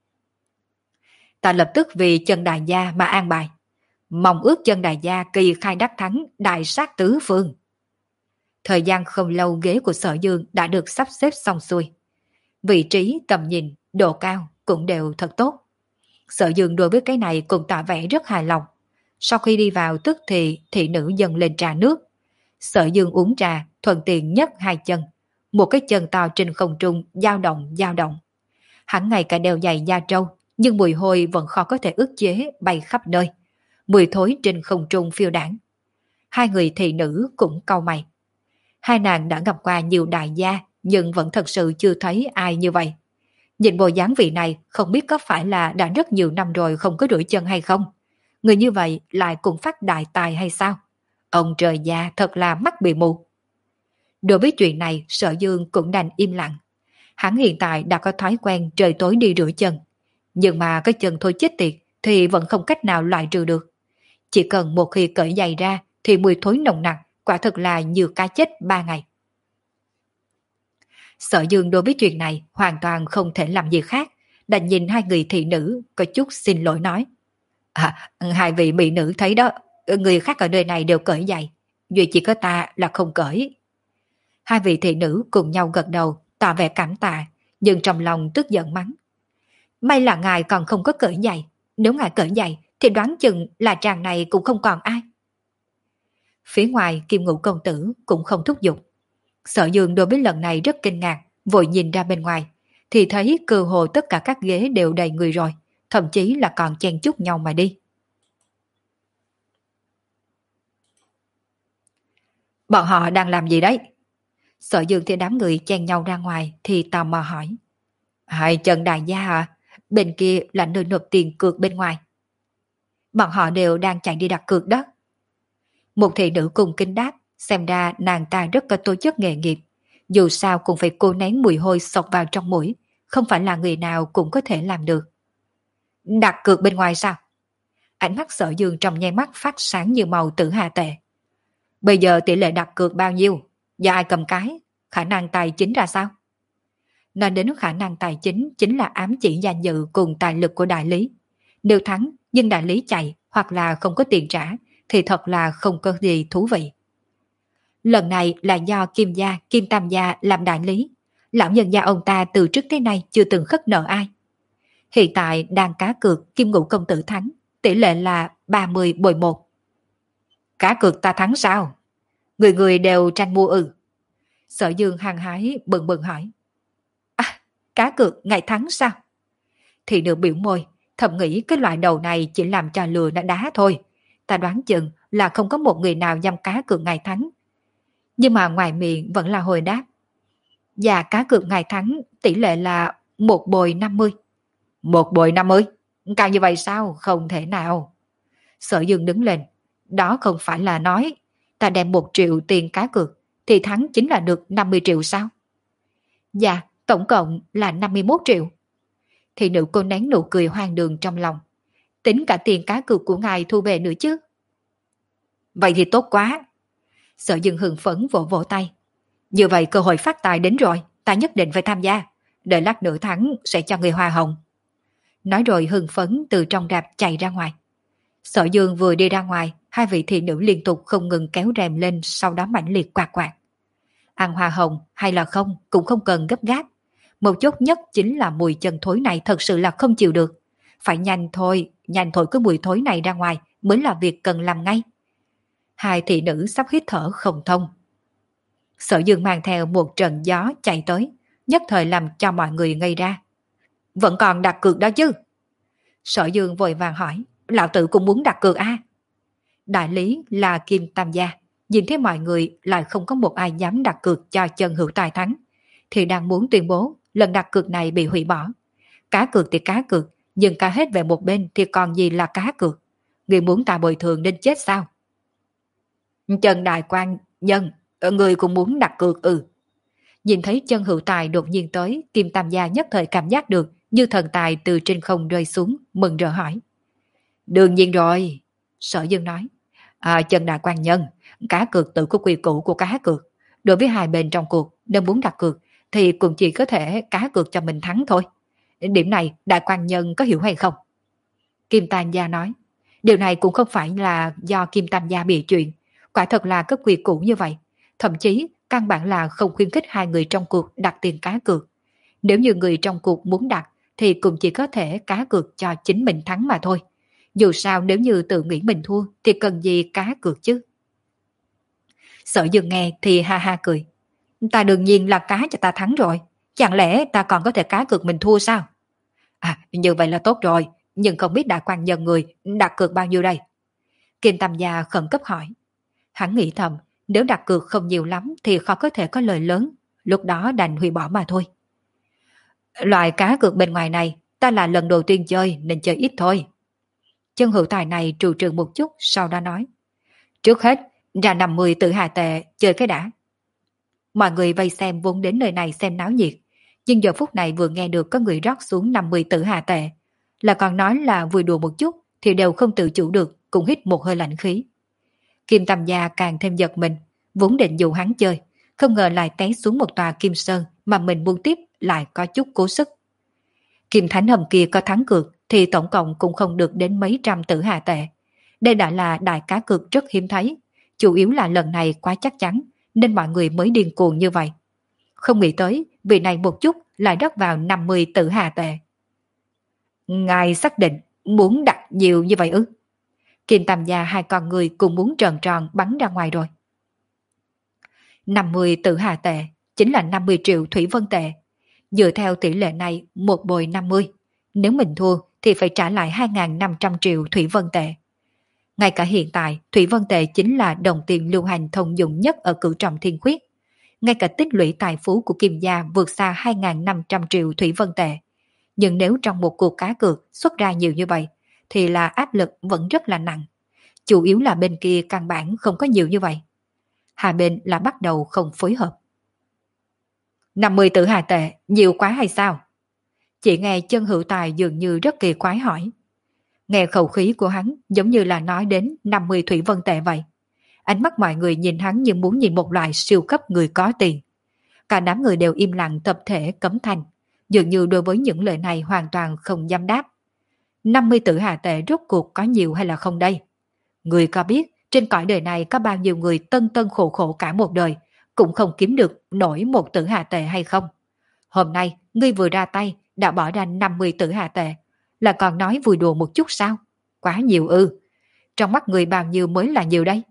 Ta lập tức vì chân đại gia mà an bài. Mong ước chân đại gia kỳ khai đắc thắng, đại sát tứ phương. Thời gian không lâu ghế của Sở Dương đã được sắp xếp xong xuôi. Vị trí, tầm nhìn, độ cao cũng đều thật tốt. Sở Dương đối với cái này cũng tỏ vẻ rất hài lòng. Sau khi đi vào tức thì thị nữ dâng lên trà nước. Sở Dương uống trà, thuận tiện nhấc hai chân. Một cái chân to trên không trung dao động dao động. Hắn ngày cả đeo giày da trâu, nhưng mùi hôi vẫn khó có thể ức chế bay khắp nơi. Mùi thối trên không trung phiêu đảng. Hai người thị nữ cũng cau mày. Hai nàng đã gặp qua nhiều đại gia, nhưng vẫn thật sự chưa thấy ai như vậy. Nhìn bộ dáng vị này không biết có phải là đã rất nhiều năm rồi không có rửa chân hay không. Người như vậy lại cũng phát đại tài hay sao? Ông trời già thật là mắt bị mù. Đối với chuyện này, Sở Dương cũng đành im lặng. Hắn hiện tại đã có thói quen trời tối đi rửa chân. Nhưng mà cái chân thôi chết tiệt thì vẫn không cách nào loại trừ được. Chỉ cần một khi cởi giày ra thì mùi thối nồng nặc, quả thực là như cá chết ba ngày. Sở Dương đối với chuyện này hoàn toàn không thể làm gì khác, đành nhìn hai người thị nữ có chút xin lỗi nói. À, hai vị mỹ nữ thấy đó, người khác ở nơi này đều cởi giày, duy chỉ có ta là không cởi. Hai vị thị nữ cùng nhau gật đầu, tỏ vẻ cảm tạ, nhưng trong lòng tức giận mắng. May là ngài còn không có cởi giày, nếu ngài cởi giày thì đoán chừng là tràng này cũng không còn ai. Phía ngoài Kim Ngũ công tử cũng không thúc giục. Sở Dương đối với lần này rất kinh ngạc, vội nhìn ra bên ngoài, thì thấy cơ hồ tất cả các ghế đều đầy người rồi, thậm chí là còn chen chúc nhau mà đi. Bọn họ đang làm gì đấy? Sở Dương thì đám người chen nhau ra ngoài thì tò mò hỏi. Hai chân đại gia à? Bên kia là nơi nộp tiền cược bên ngoài. Bọn họ đều đang chạy đi đặt cược đó. Một thị nữ cùng kinh đáp, xem ra nàng ta rất có tố chất nghề nghiệp. Dù sao cũng phải cố nén mùi hôi xộc vào trong mũi, không phải là người nào cũng có thể làm được. Đặt cược bên ngoài sao? Ánh mắt Sở Dương trong nháy mắt phát sáng như màu tử hà tệ. Bây giờ tỷ lệ đặt cược bao nhiêu? Do ai cầm cái? Khả năng tài chính ra sao? Nói đến khả năng tài chính chính là ám chỉ danh dự cùng tài lực của đại lý. Nếu thắng nhưng đại lý chạy hoặc là không có tiền trả thì thật là không có gì thú vị. Lần này là do Kim gia, Kim Tam gia làm đại lý. Lão nhân gia ông ta từ trước tới nay chưa từng khất nợ ai. Hiện tại đang cá cược Kim Ngũ công tử thắng, tỷ lệ là ba mươi bồi một. Cá cược ta thắng sao? Người người đều tranh mua ư? Sở Dương hăng hái bừng bừng hỏi. À, cá cược ngày thắng sao? Thị nữ biểu môi, thầm nghĩ cái loại đầu này chỉ làm cho lừa đã đá thôi. Ta đoán chừng là không có một người nào dám cá cược ngày thắng. Nhưng mà ngoài miệng vẫn là hồi đáp. Và cá cược ngày thắng tỷ lệ là một bồi năm mươi. Một bồi năm mươi? Cao như vậy sao? Không thể nào. Sở Dương đứng lên. Đó không phải là nói ta đem một triệu tiền cá cược thì thắng chính là được năm mươi triệu sao? Dạ, tổng cộng là năm mươi mốt triệu. Thì nữ cô nén nụ cười hoang đường trong lòng. Tính cả tiền cá cược của ngài thu về nữa chứ. Vậy thì tốt quá. Sở Dương hưng phấn vỗ vỗ tay. Như vậy cơ hội phát tài đến rồi, ta nhất định phải tham gia. Đợi lát nữa thắng sẽ cho người hoa hồng. Nói rồi hưng phấn từ trong rạp chạy ra ngoài. Sở Dương vừa đi ra ngoài, hai vị thị nữ liên tục không ngừng kéo rèm lên, sau đó mãnh liệt quạt quạt. Ăn hoa hồng hay là không cũng không cần gấp gáp. Một chốt nhất chính là mùi chân thối này thật sự là không chịu được. Phải nhanh thôi, nhanh thôi cái mùi thối này ra ngoài mới là việc cần làm ngay. Hai thị nữ sắp hít thở không thông. Sở Dương mang theo một trận gió chạy tới, nhất thời làm cho mọi người ngây ra. Vẫn còn đặt cược đó chứ? Sở Dương vội vàng hỏi, lão tử cũng muốn đặt cược a. Đại lý là Kim Tam Gia, nhìn thấy mọi người lại không có một ai dám đặt cược cho Chân Hữu Tài thắng, thì đang muốn tuyên bố lần đặt cược này bị hủy bỏ. Cá cược thì cá cược, nhưng cá hết về một bên thì còn gì là cá cược. Người muốn ta bồi thường nên chết sao? Trần Đại Quan Nhân, người cũng muốn đặt cược ừ. Nhìn thấy Chân Hữu Tài đột nhiên tới, Kim Tam Gia nhất thời cảm giác được như thần tài từ trên không rơi xuống, mừng rỡ hỏi. Đương nhiên rồi, Sở Dương nói. À, Chân Đại Quan Nhân, cá cược tự có quy củ của cá cược. Đối với hai bên trong cuộc, nếu muốn đặt cược thì cũng chỉ có thể cá cược cho mình thắng thôi. Điểm này Đại Quan Nhân có hiểu hay không? Kim Tam Gia nói. Điều này cũng không phải là do Kim Tam Gia bị chuyện, quả thật là có quy củ như vậy. Thậm chí căn bản là không khuyến khích hai người trong cuộc đặt tiền cá cược. Nếu như người trong cuộc muốn đặt thì cũng chỉ có thể cá cược cho chính mình thắng mà thôi. Dù sao nếu như tự nghĩ mình thua thì cần gì cá cược chứ? Sở Dương nghe thì ha ha cười. Ta đương nhiên là cá cho ta thắng rồi. Chẳng lẽ ta còn có thể cá cược mình thua sao? À, như vậy là tốt rồi. Nhưng không biết Đại Quan Nhân người đặt cược bao nhiêu đây? Kim Tam Gia khẩn cấp hỏi. Hắn nghĩ thầm, nếu đặt cược không nhiều lắm thì khó có thể có lời lớn. Lúc đó đành hủy bỏ mà thôi. Loại cá cược bên ngoài này ta là lần đầu tiên chơi nên chơi ít thôi. Chân Hữu Tài này trù trừ một chút, sau đó nói. Trước hết, ra năm mươi tự hà tệ, chơi cái đã. Mọi người vây xem vốn đến nơi này xem náo nhiệt, nhưng giờ phút này vừa nghe được có người rót xuống năm mươi tự hà tệ, là còn nói là vui đùa một chút, thì đều không tự chủ được, cũng hít một hơi lạnh khí. Kim Tam Gia càng thêm giật mình, vốn định dụ hắn chơi, không ngờ lại té xuống một tòa kim sơn mà mình buông tiếp lại có chút cố sức. Kim Thánh Hầm kia có thắng cược thì tổng cộng cũng không được đến mấy trăm tử hà tệ. Đây đã là đại cá cược rất hiếm thấy, chủ yếu là lần này quá chắc chắn nên mọi người mới điên cuồng như vậy. Không nghĩ tới vị này một chút lại đắt vào năm mươi tử hà tệ. Ngài xác định muốn đặt nhiều như vậy ư? Kim Tam Gia hai con người cùng muốn tròn tròn bắn ra ngoài rồi. năm mươi tử hà tệ chính là năm mươi triệu thủy vân tệ. Dựa theo tỷ lệ này một bồi năm mươi, nếu mình thua thì phải trả lại hai nghìn năm trăm triệu thủy vân tệ. Ngay cả hiện tại, thủy vân tệ chính là đồng tiền lưu hành thông dụng nhất ở cửu trọng thiên khuyết. Ngay cả tích lũy tài phú của Kim gia vượt xa hai nghìn năm trăm triệu thủy vân tệ. Nhưng nếu trong một cuộc cá cược xuất ra nhiều như vậy, thì là áp lực vẫn rất là nặng. Chủ yếu là bên kia căn bản không có nhiều như vậy. Hai bên là bắt đầu không phối hợp. năm mươi tử hà tệ, nhiều quá hay sao? Chị nghe Chân Hữu Tài dường như rất kỳ quái hỏi. Nghe khẩu khí của hắn giống như là nói đến năm mươi thủy vân tệ vậy. Ánh mắt mọi người nhìn hắn như muốn nhìn một loại siêu cấp người có tiền. Cả đám người đều im lặng tập thể cấm thanh, dường như đối với những lời này hoàn toàn không dám đáp. năm mươi tử hà tệ rốt cuộc có nhiều hay là không đây? Người có biết trên cõi đời này có bao nhiêu người tân tân khổ khổ cả một đời cũng không kiếm được nổi một tử hà tệ hay không? Hôm nay ngươi vừa ra tay đã bỏ ra năm mươi tử hà tệ, là còn nói vui đùa một chút sao? Quá nhiều ư? Trong mắt người bao nhiêu mới là nhiều đây?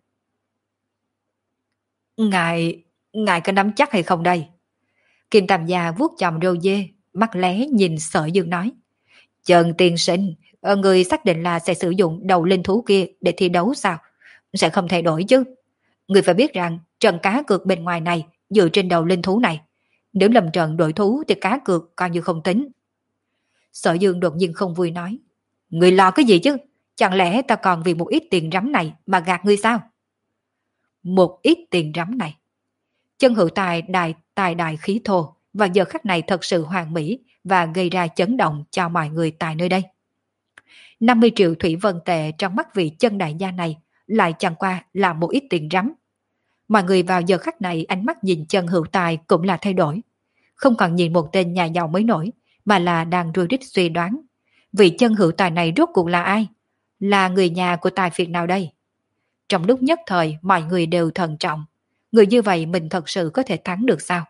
Ngài, ngài có nắm chắc hay không đây? Kim Tam Gia vuốt chòm râu dê, mắt lé nhìn Sở Dương nói. Trần tiên sinh, người xác định là sẽ sử dụng đầu linh thú kia để thi đấu sao? Sẽ không thay đổi chứ? Người phải biết rằng trận cá cược bên ngoài này dựa trên đầu linh thú này. Nếu lầm trận đổi thú thì cá cược coi như không tính. Sở Dương đột nhiên không vui nói. Người lo cái gì chứ? Chẳng lẽ ta còn vì một ít tiền rắm này mà gạt ngươi sao? Một ít tiền rắm này. Chân Hữu Tài đại tài đại khí thô và giờ khắc này thật sự hoàn mỹ và gây ra chấn động cho mọi người tại nơi đây. năm mươi triệu thủy vân tệ trong mắt vị Chân đại gia này lại chẳng qua là một ít tiền rắm. Mọi người vào giờ khắc này ánh mắt nhìn Chân Hữu Tài cũng là thay đổi. Không còn nhìn một tên nhà giàu mới nổi, mà là đang rối rít suy đoán. Vị Chân Hữu Tài này rốt cuộc là ai? Là người nhà của tài phiệt nào đây? Trong lúc nhất thời mọi người đều thận trọng. Người như vậy mình thật sự có thể thắng được sao?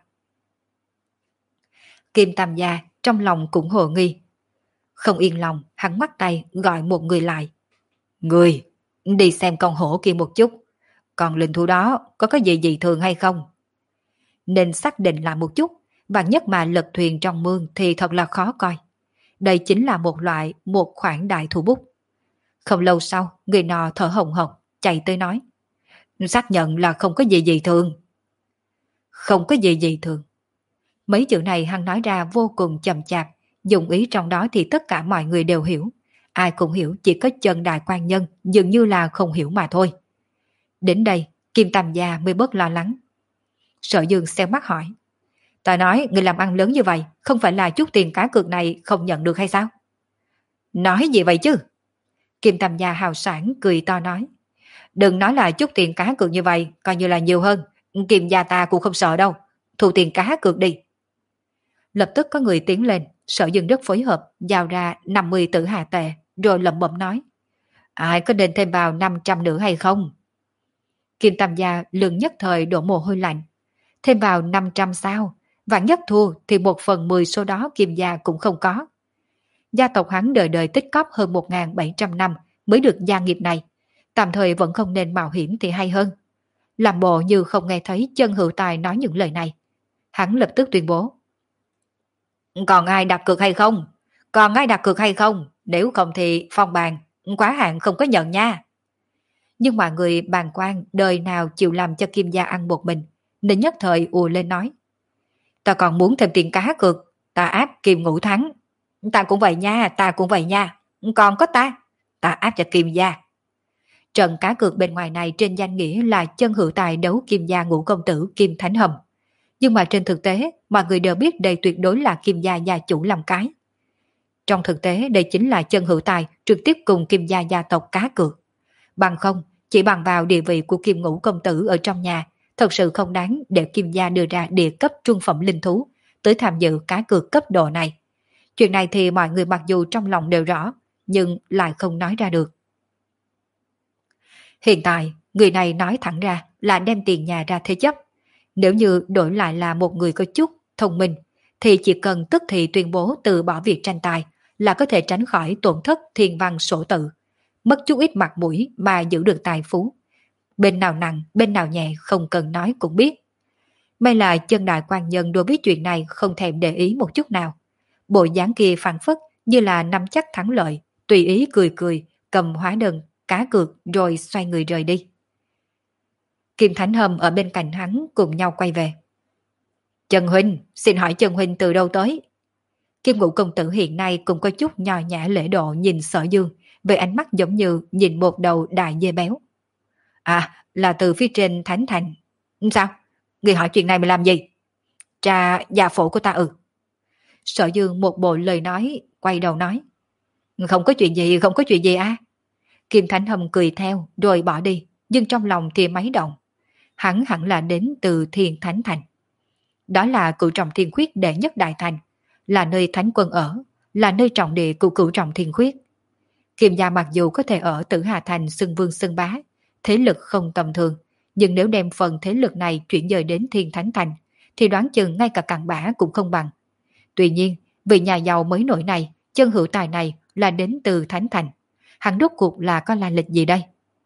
Kim Tam Gia trong lòng cũng hồ nghi. Không yên lòng, hắn ngoắt tay gọi một người lại. Người, đi xem con hổ kia một chút. Còn linh thú đó có cái gì dị thường hay không? Nên xác định lại một chút, vạn nhất mà lật thuyền trong mương thì thật là khó coi. Đây chính là một loại, một khoản đại thủ bút. Không lâu sau, người nọ thở hồng hộc, chạy tới nói. Xác nhận là không có gì dị thường. Không có gì dị thường. Mấy chữ này hắn nói ra vô cùng chậm chạp, dùng ý trong đó thì tất cả mọi người đều hiểu. Ai cũng hiểu, chỉ có chân đại quan nhân dường như là không hiểu mà thôi. Đến đây, Kim Tam Gia mới bớt lo lắng. Sở Dương xéo mắt hỏi. Ta nói người làm ăn lớn như vậy, không phải là chút tiền cá cược này không nhận được hay sao? Nói gì vậy chứ? Kim Tam Gia hào sản cười to nói. Đừng nói là chút tiền cá cược như vậy, coi như là nhiều hơn. Kim gia ta cũng không sợ đâu. Thu tiền cá cược đi. Lập tức có người tiến lên, Sở Dương rất phối hợp, giao ra năm mươi tử hà tệ, rồi lẩm bẩm nói. Ai có nên thêm vào năm trăm nữa hay không? Kim Tam Gia lương nhất thời đổ mồ hôi lạnh. Thêm vào năm trăm sao? Vạn nhất thua thì một phần mười số đó Kim gia cũng không có. Gia tộc hắn đời đời tích cóp hơn một nghìn bảy trăm năm mới được gia nghiệp này. Tạm thời vẫn không nên mạo hiểm thì hay hơn. Làm bộ như không nghe thấy Chân Hữu Tài nói những lời này. Hắn lập tức tuyên bố. Còn ai đặt cược hay không? Còn ai đặt cược hay không? Nếu không thì phong bàn, quá hạn không có nhận nha. Nhưng mà người bàn quan đời nào chịu làm cho Kim gia ăn một mình, nên nhất thời ùa lên nói. Ta còn muốn thêm tiền cá cược, ta áp Kim Ngũ thắng. Ta cũng vậy nha, ta cũng vậy nha. Còn có ta, ta áp cho Kim gia. Trận cá cược bên ngoài này trên danh nghĩa là Chân Hữu Tài đấu Kim gia ngũ công tử Kim Thánh Hầm. Nhưng mà trên thực tế, mọi người đều biết đây tuyệt đối là Kim gia gia chủ làm cái. Trong thực tế, đây chính là Chân Hữu Tài trực tiếp cùng Kim gia gia tộc cá cược. Bằng không, chỉ bằng vào địa vị của Kim Ngũ công tử ở trong nhà, thật sự không đáng để Kim gia đưa ra địa cấp trung phẩm linh thú tới tham dự cá cược cấp độ này. Chuyện này thì mọi người mặc dù trong lòng đều rõ, nhưng lại không nói ra được. Hiện tại, người này nói thẳng ra là đem tiền nhà ra thế chấp. Nếu như đổi lại là một người có chút thông minh, thì chỉ cần tức thì tuyên bố từ bỏ việc tranh tài là có thể tránh khỏi tổn thất thiên văn sổ tự, mất chút ít mặt mũi mà giữ được tài phú. Bên nào nặng, bên nào nhẹ không cần nói cũng biết. May là Chân đại quan nhân đối với chuyện này không thèm để ý một chút nào. Bộ dáng kia phản phất như là nắm chắc thắng lợi, tùy ý cười cười, cầm hóa đơn, cá cược rồi xoay người rời đi. Kim Thánh Hầm ở bên cạnh hắn cùng nhau quay về. Trần Huynh, xin hỏi Trần Huynh từ đâu tới? Kim Ngũ công tử hiện nay cũng có chút nhò nhã lễ độ nhìn Sở Dương, về ánh mắt giống như nhìn một đầu đại dê béo. À, là từ phía trên Thánh Thành. Sao? Người hỏi chuyện này mà làm gì? Trà gia phổ của ta ừ. Sở Dương một bộ lời nói, quay đầu nói. Không có chuyện gì, không có chuyện gì à? Kim Thánh Hầm cười theo rồi bỏ đi, nhưng trong lòng thì máy động. Hắn hẳn là đến từ Thiên Thánh Thành. Đó là cửu trọng thiên khuyết đệ nhất đại thành, là nơi thánh quân ở, là nơi trọng địa của cửu trọng thiên khuyết. Kim gia mặc dù có thể ở Tử Hà Thành xưng vương xưng bá, thế lực không tầm thường, nhưng nếu đem phần thế lực này chuyển dời đến Thiên Thánh Thành, thì đoán chừng ngay cả cặn bã cũng không bằng. Tuy nhiên, vị nhà giàu mới nổi này, Chân Hữu Tài này là đến từ Thánh Thành. Hắn rốt cuộc là có lai lịch gì đây?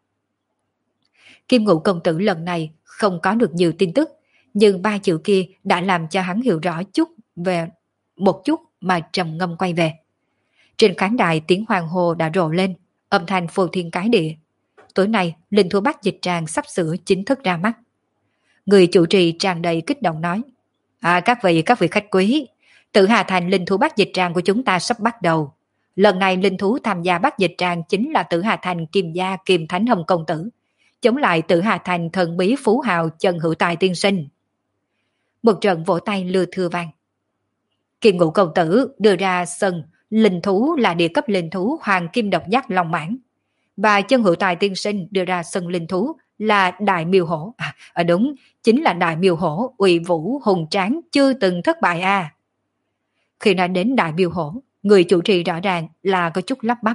Kim Ngũ công tử lần này không có được nhiều tin tức, nhưng ba chữ kia đã làm cho hắn hiểu rõ chút về một chút mà trầm ngâm quay về. Trên khán đài tiếng hoàng hồ đã rộ lên, âm thanh phô thiên cái địa. Tối nay, linh thú bát dịch tràng sắp sửa chính thức ra mắt. Người chủ trì tràn đầy kích động nói. À, các vị, các vị khách quý, Tử Hà Thành linh thú bát dịch tràng của chúng ta sắp bắt đầu. Lần này linh thú tham gia bát dịch tràng chính là Tử Hà Thành Kim gia Kim Thánh Hồng công tử, chống lại Tử Hà Thành thần bí phú hào Chân Hữu Tài tiên sinh. Một trận vỗ tay lừa thưa vang. Kim Ngũ công tử đưa ra sân linh thú là địa cấp linh thú hoàng kim độc giác long mãn, và Chân Hữu Tài tiên sinh đưa ra sân linh thú là đại miêu hổ. À, à đúng, chính là đại miêu hổ uy vũ hùng tráng chưa từng thất bại à. Khi nói đến đại miêu hổ, người chủ trì rõ ràng là có chút lắp bắp.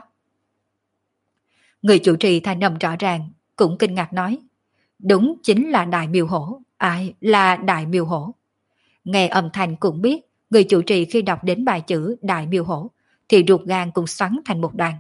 Người chủ trì thanh âm rõ ràng cũng kinh ngạc nói, đúng chính là đại miêu hổ, Ai là Đại Miêu Hổ? Nghe âm thanh cũng biết, người chủ trì khi đọc đến bài chữ Đại Miêu Hổ thì ruột gan cũng xoắn thành một đoàn.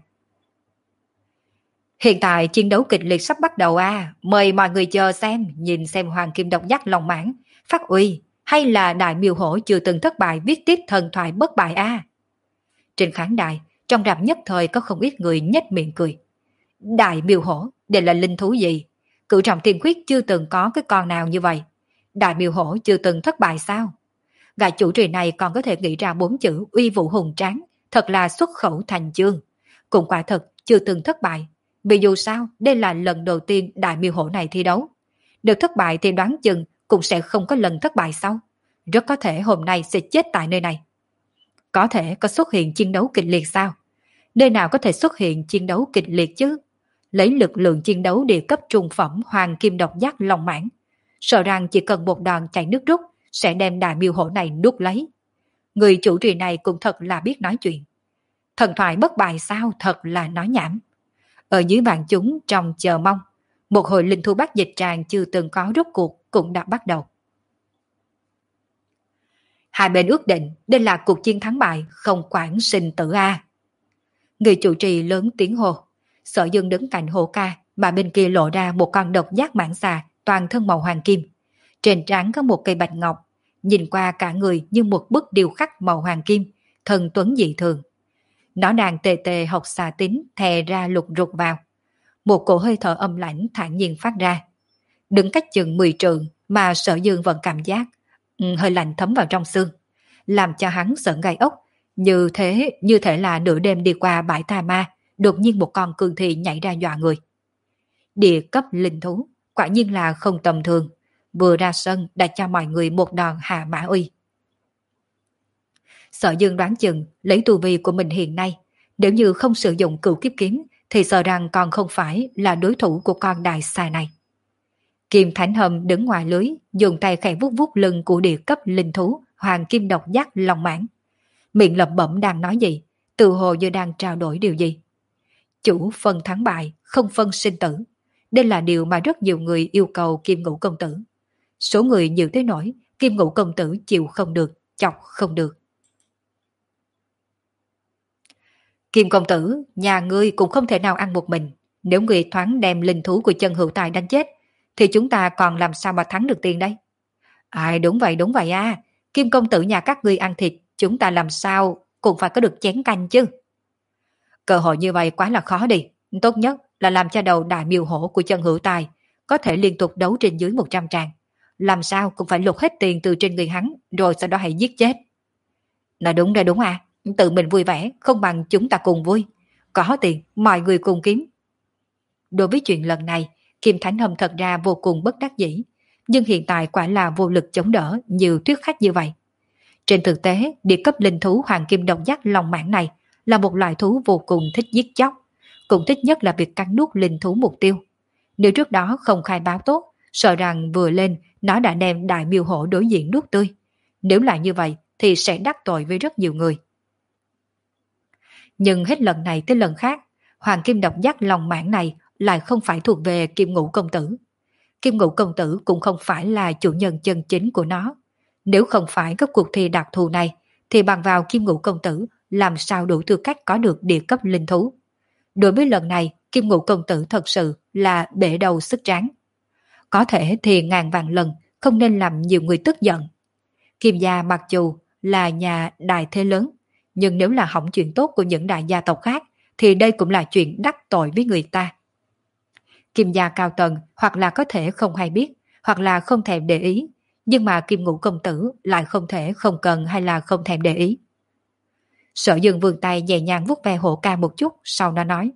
Hiện tại chiến đấu kịch liệt sắp bắt đầu à, mời mọi người chờ xem, nhìn xem Hoàng Kim Độc Giác Long Mãng phát uy hay là Đại Miêu Hổ chưa từng thất bại viết tiếp thần thoại bất bại à. Trên khán đài, trong rạp nhất thời có không ít người nhếch miệng cười. Đại Miêu Hổ, đây là linh thú gì? Cửu Trọng Thiên Khuyết chưa từng có cái con nào như vậy. Đại Miêu Hổ chưa từng thất bại sao? Gã chủ trì này còn có thể nghĩ ra bốn chữ uy vũ hùng tráng, thật là xuất khẩu thành chương. Cũng quả thật chưa từng thất bại. Vì dù sao, đây là lần đầu tiên Đại Miêu Hổ này thi đấu. Được thất bại thì đoán chừng cũng sẽ không có lần thất bại sau. Rất có thể hôm nay sẽ chết tại nơi này. Có thể có xuất hiện chiến đấu kịch liệt sao? Nơi nào có thể xuất hiện chiến đấu kịch liệt chứ? Lấy lực lượng chiến đấu địa cấp trung phẩm Hoàng Kim Độc Giác Long Mãng, sợ rằng chỉ cần một đòn chạy nước rút sẽ đem Đại Miêu Hổ này nuốt lấy. Người chủ trì này cũng thật là biết nói chuyện. Thần thoại bất bại sao, thật là nói nhảm. Ở dưới bàn chúng trong chờ mong, một hồi linh thú bắt dịch tràng chưa từng có rốt cuộc cũng đã bắt đầu. Hai bên ước định đây là cuộc chiến thắng bại, không quản sinh tử a. Người chủ trì lớn tiếng hô. Sở Dương đứng cạnh Hổ Ca, mà bên kia lộ ra một con độc giác mãng xà toàn thân màu hoàng kim. Trên trán có một cây bạch ngọc, nhìn qua cả người như một bức điêu khắc màu hoàng kim, thần tuấn dị thường. Nó đang tê tê học xà tính thè ra lục rụt vào. Một cổ hơi thở âm lãnh thản nhiên phát ra. Đứng cách chừng mười trượng mà Sở Dương vẫn cảm giác ừ, hơi lạnh thấm vào trong xương, làm cho hắn sởn gai ốc. Như thế, như thể là nửa đêm đi qua bãi tà ma, đột nhiên một con cương thi nhảy ra dọa người. Địa cấp linh thú, quả nhiên là không tầm thường. Vừa ra sân đã cho mọi người một đòn hạ mã uy. Sở Dương đoán chừng lấy tu vi của mình hiện nay, nếu như không sử dụng cửu kiếp kiếm thì sợ rằng còn không phải là đối thủ của con đại xà này. Kim Thánh Hầm đứng ngoài lưới, dùng tay khẽ vuốt vuốt lưng của địa cấp linh thú Hoàng Kim Độc Giác Long Mãng. Miệng lẩm bẩm đang nói gì, tự hồ như đang trao đổi điều gì. Chủ phân thắng bại, không phân sinh tử. Đây là điều mà rất nhiều người yêu cầu Kim Ngũ Công Tử. Số người nhiều tới nỗi Kim Ngũ Công Tử chịu không được, chọc không được. Kim Công Tử, nhà ngươi cũng không thể nào ăn một mình. Nếu ngươi thoáng đem linh thú của chân hữu tài đánh chết, thì chúng ta còn làm sao mà thắng được tiền đây? À, đúng vậy, đúng vậy à. Kim Công Tử nhà các ngươi ăn thịt, chúng ta làm sao cũng phải có được chén canh chứ. Cơ hội như vậy quá là khó đi. Tốt nhất là làm cho đầu Đại Miêu Hổ của chân hữu tài có thể liên tục đấu trên dưới một trăm tràng. Làm sao cũng phải lột hết tiền từ trên người hắn, rồi sau đó hãy giết chết. Nói đúng rồi, đúng à. Tự mình vui vẻ không bằng chúng ta cùng vui. Có tiền mọi người cùng kiếm. Đối với chuyện lần này, Kim Thánh Hâm thật ra vô cùng bất đắc dĩ, nhưng hiện tại quả là vô lực chống đỡ nhiều thuyết khách như vậy. Trên thực tế, địa cấp linh thú Hoàng Kim Độc Giác Long Mãng này là một loại thú vô cùng thích giết chóc, cũng thích nhất là việc cắn nuốt linh thú mục tiêu. Nếu trước đó không khai báo tốt, sợ rằng vừa lên nó đã đem Đại Miêu Hổ đối diện nuốt tươi. Nếu là như vậy thì sẽ đắc tội với rất nhiều người. Nhưng hết lần này tới lần khác, Hoàng Kim Độc Giác Long Mãng này lại không phải thuộc về Kim Ngũ Công Tử. Kim Ngũ Công Tử cũng không phải là chủ nhân chân chính của nó. Nếu không phải các cuộc thi đặc thù này, thì bằng vào Kim Ngũ Công Tử làm sao đủ tư cách có được địa cấp linh thú. Đối với lần này, Kim Ngũ Công Tử thật sự là bể đầu sức tráng. Có thể thì ngàn vạn lần không nên làm nhiều người tức giận. Kim gia mặc dù là nhà đại thế lớn, nhưng nếu là hỏng chuyện tốt của những đại gia tộc khác, thì đây cũng là chuyện đắc tội với người ta. Kim gia cao tầng hoặc là có thể không hay biết, hoặc là không thèm để ý, nhưng mà Kim Ngũ Công Tử lại không thể không cần hay là không thèm để ý. Sở Dương vươn tay nhẹ nhàng vuốt ve Hổ Ca một chút, sau đó nói.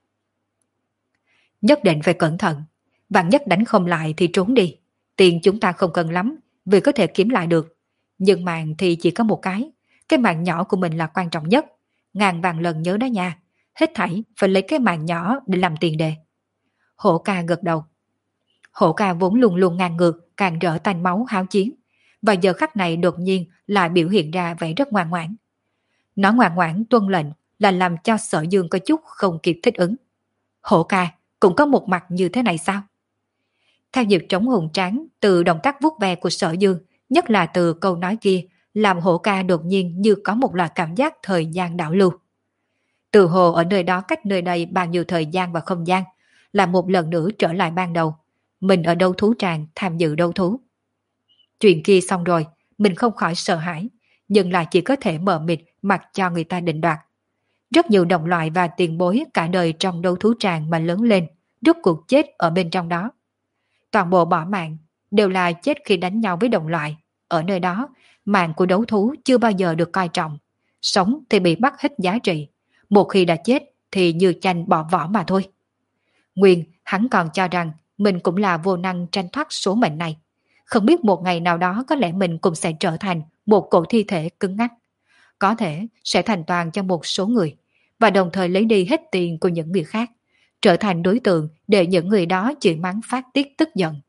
Nhất định phải cẩn thận, vạn nhất đánh không lại thì trốn đi. Tiền chúng ta không cần lắm, vì có thể kiếm lại được. Nhưng mạng thì chỉ có một cái, cái mạng nhỏ của mình là quan trọng nhất. Ngàn vạn lần nhớ đó nha, hết thảy phải lấy cái mạng nhỏ để làm tiền đề. Hổ Ca gật đầu. Hổ Ca vốn luôn luôn ngang ngược, càng rỡ tanh máu háo chiến, và giờ khắc này đột nhiên lại biểu hiện ra vẻ rất ngoan ngoãn. Nó ngoan ngoãn tuân lệnh là làm cho Sở Dương có chút không kịp thích ứng. Hổ Ca cũng có một mặt như thế này sao? Theo nhịp trống hùng tráng từ động tác vuốt ve của Sở Dương, nhất là từ câu nói kia, làm Hổ Ca đột nhiên như có một loại cảm giác thời gian đảo lưu. Từ hồ ở nơi đó cách nơi đây bao nhiêu thời gian và không gian, là một lần nữa trở lại ban đầu. Mình ở đấu thú tràng tham dự đấu thú. Chuyện kia xong rồi, mình không khỏi sợ hãi, nhưng lại chỉ có thể mờ mịt mặc cho người ta định đoạt. Rất nhiều đồng loại và tiền bối cả đời trong đấu thú tràng mà lớn lên, rốt cuộc chết ở bên trong đó. Toàn bộ bỏ mạng, đều là chết khi đánh nhau với đồng loại. Ở nơi đó, mạng của đấu thú chưa bao giờ được coi trọng. Sống thì bị bắt hết giá trị. Một khi đã chết thì như chanh bỏ vỏ mà thôi. Nguyên, hắn còn cho rằng mình cũng là vô năng tranh thoát số mệnh này. Không biết một ngày nào đó có lẽ mình cũng sẽ trở thành một cổ thi thể cứng ngắc. Có thể sẽ thành toàn cho một số người, và đồng thời lấy đi hết tiền của những người khác, trở thành đối tượng để những người đó chửi mắng phát tiết tức giận.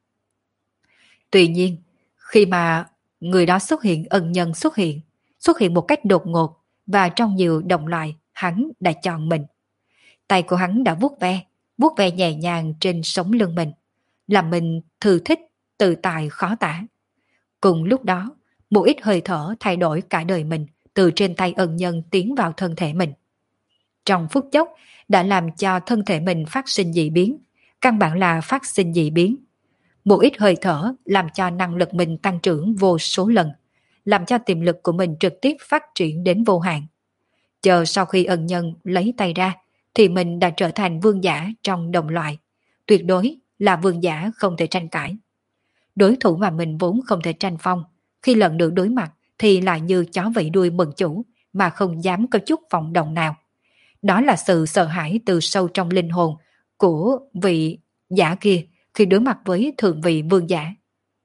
Tuy nhiên, khi mà người đó xuất hiện, ân nhân xuất hiện, xuất hiện một cách đột ngột và trong nhiều đồng loại, hắn đã chọn mình. Tay của hắn đã vuốt ve, vuốt ve nhẹ nhàng trên sống lưng mình, làm mình thư thích, tự tại khó tả. Cùng lúc đó, một ít hơi thở thay đổi cả đời mình từ trên tay ân nhân tiến vào thân thể mình. Trong phút chốc đã làm cho thân thể mình phát sinh dị biến, căn bản là phát sinh dị biến. Một ít hơi thở làm cho năng lực mình tăng trưởng vô số lần, làm cho tiềm lực của mình trực tiếp phát triển đến vô hạn. Chờ sau khi ân nhân lấy tay ra, thì mình đã trở thành vương giả trong đồng loại. Tuyệt đối là vương giả không thể tranh cãi. Đối thủ mà mình vốn không thể tranh phong, khi lần được đối mặt thì lại như chó vẫy đuôi mừng chủ mà không dám có chút vọng động nào. Đó là sự sợ hãi từ sâu trong linh hồn của vị giả kia khi đối mặt với thượng vị vương giả.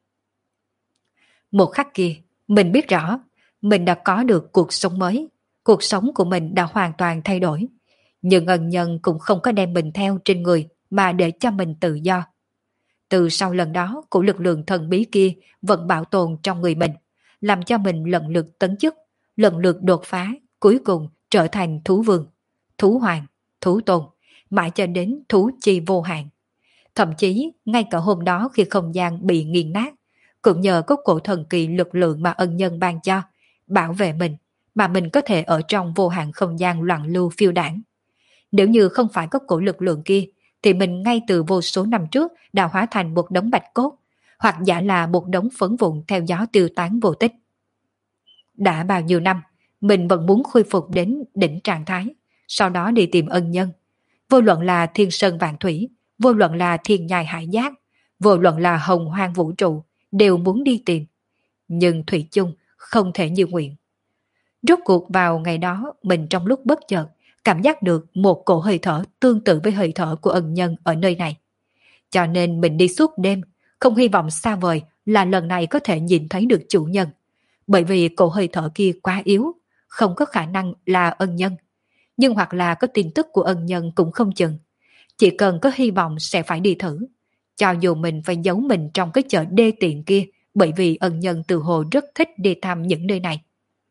Một khắc kia, mình biết rõ, mình đã có được cuộc sống mới, cuộc sống của mình đã hoàn toàn thay đổi. Nhưng ân nhân cũng không có đem mình theo trên người mà để cho mình tự do. Từ sau lần đó của lực lượng thần bí kia vẫn bảo tồn trong người mình, làm cho mình lần lượt tấn chức, lần lượt đột phá, cuối cùng trở thành thú vương, thú hoàng, thú tôn, mãi cho đến thú chi vô hạn. Thậm chí, ngay cả hôm đó khi không gian bị nghiền nát, cũng nhờ có cổ thần kỳ lực lượng mà ân nhân ban cho, bảo vệ mình, mà mình có thể ở trong vô hạn không gian loạn lưu phiêu đảng. Nếu như không phải có cổ lực lượng kia, thì mình ngay từ vô số năm trước đã hóa thành một đống bạch cốt, hoặc giả là một đống phấn vụn theo gió tiêu tán vô tích. Đã bao nhiêu năm, mình vẫn muốn khôi phục đến đỉnh trạng thái, sau đó đi tìm ân nhân. Vô luận là thiên sơn vạn thủy, vô luận là thiên nhai hải giác, vô luận là hồng hoang vũ trụ, đều muốn đi tìm. Nhưng thủy chung không thể như nguyện. Rốt cuộc vào ngày đó, mình trong lúc bất chợt, cảm giác được một cổ hơi thở tương tự với hơi thở của ân nhân ở nơi này. Cho nên mình đi suốt đêm, không hy vọng xa vời là lần này có thể nhìn thấy được chủ nhân. Bởi vì cổ hơi thở kia quá yếu, không có khả năng là ân nhân. Nhưng hoặc là có tin tức của ân nhân cũng không chừng. Chỉ cần có hy vọng sẽ phải đi thử. Cho dù mình phải giấu mình trong cái chợ đê tiện kia, bởi vì ân nhân từ hồ rất thích đi thăm những nơi này.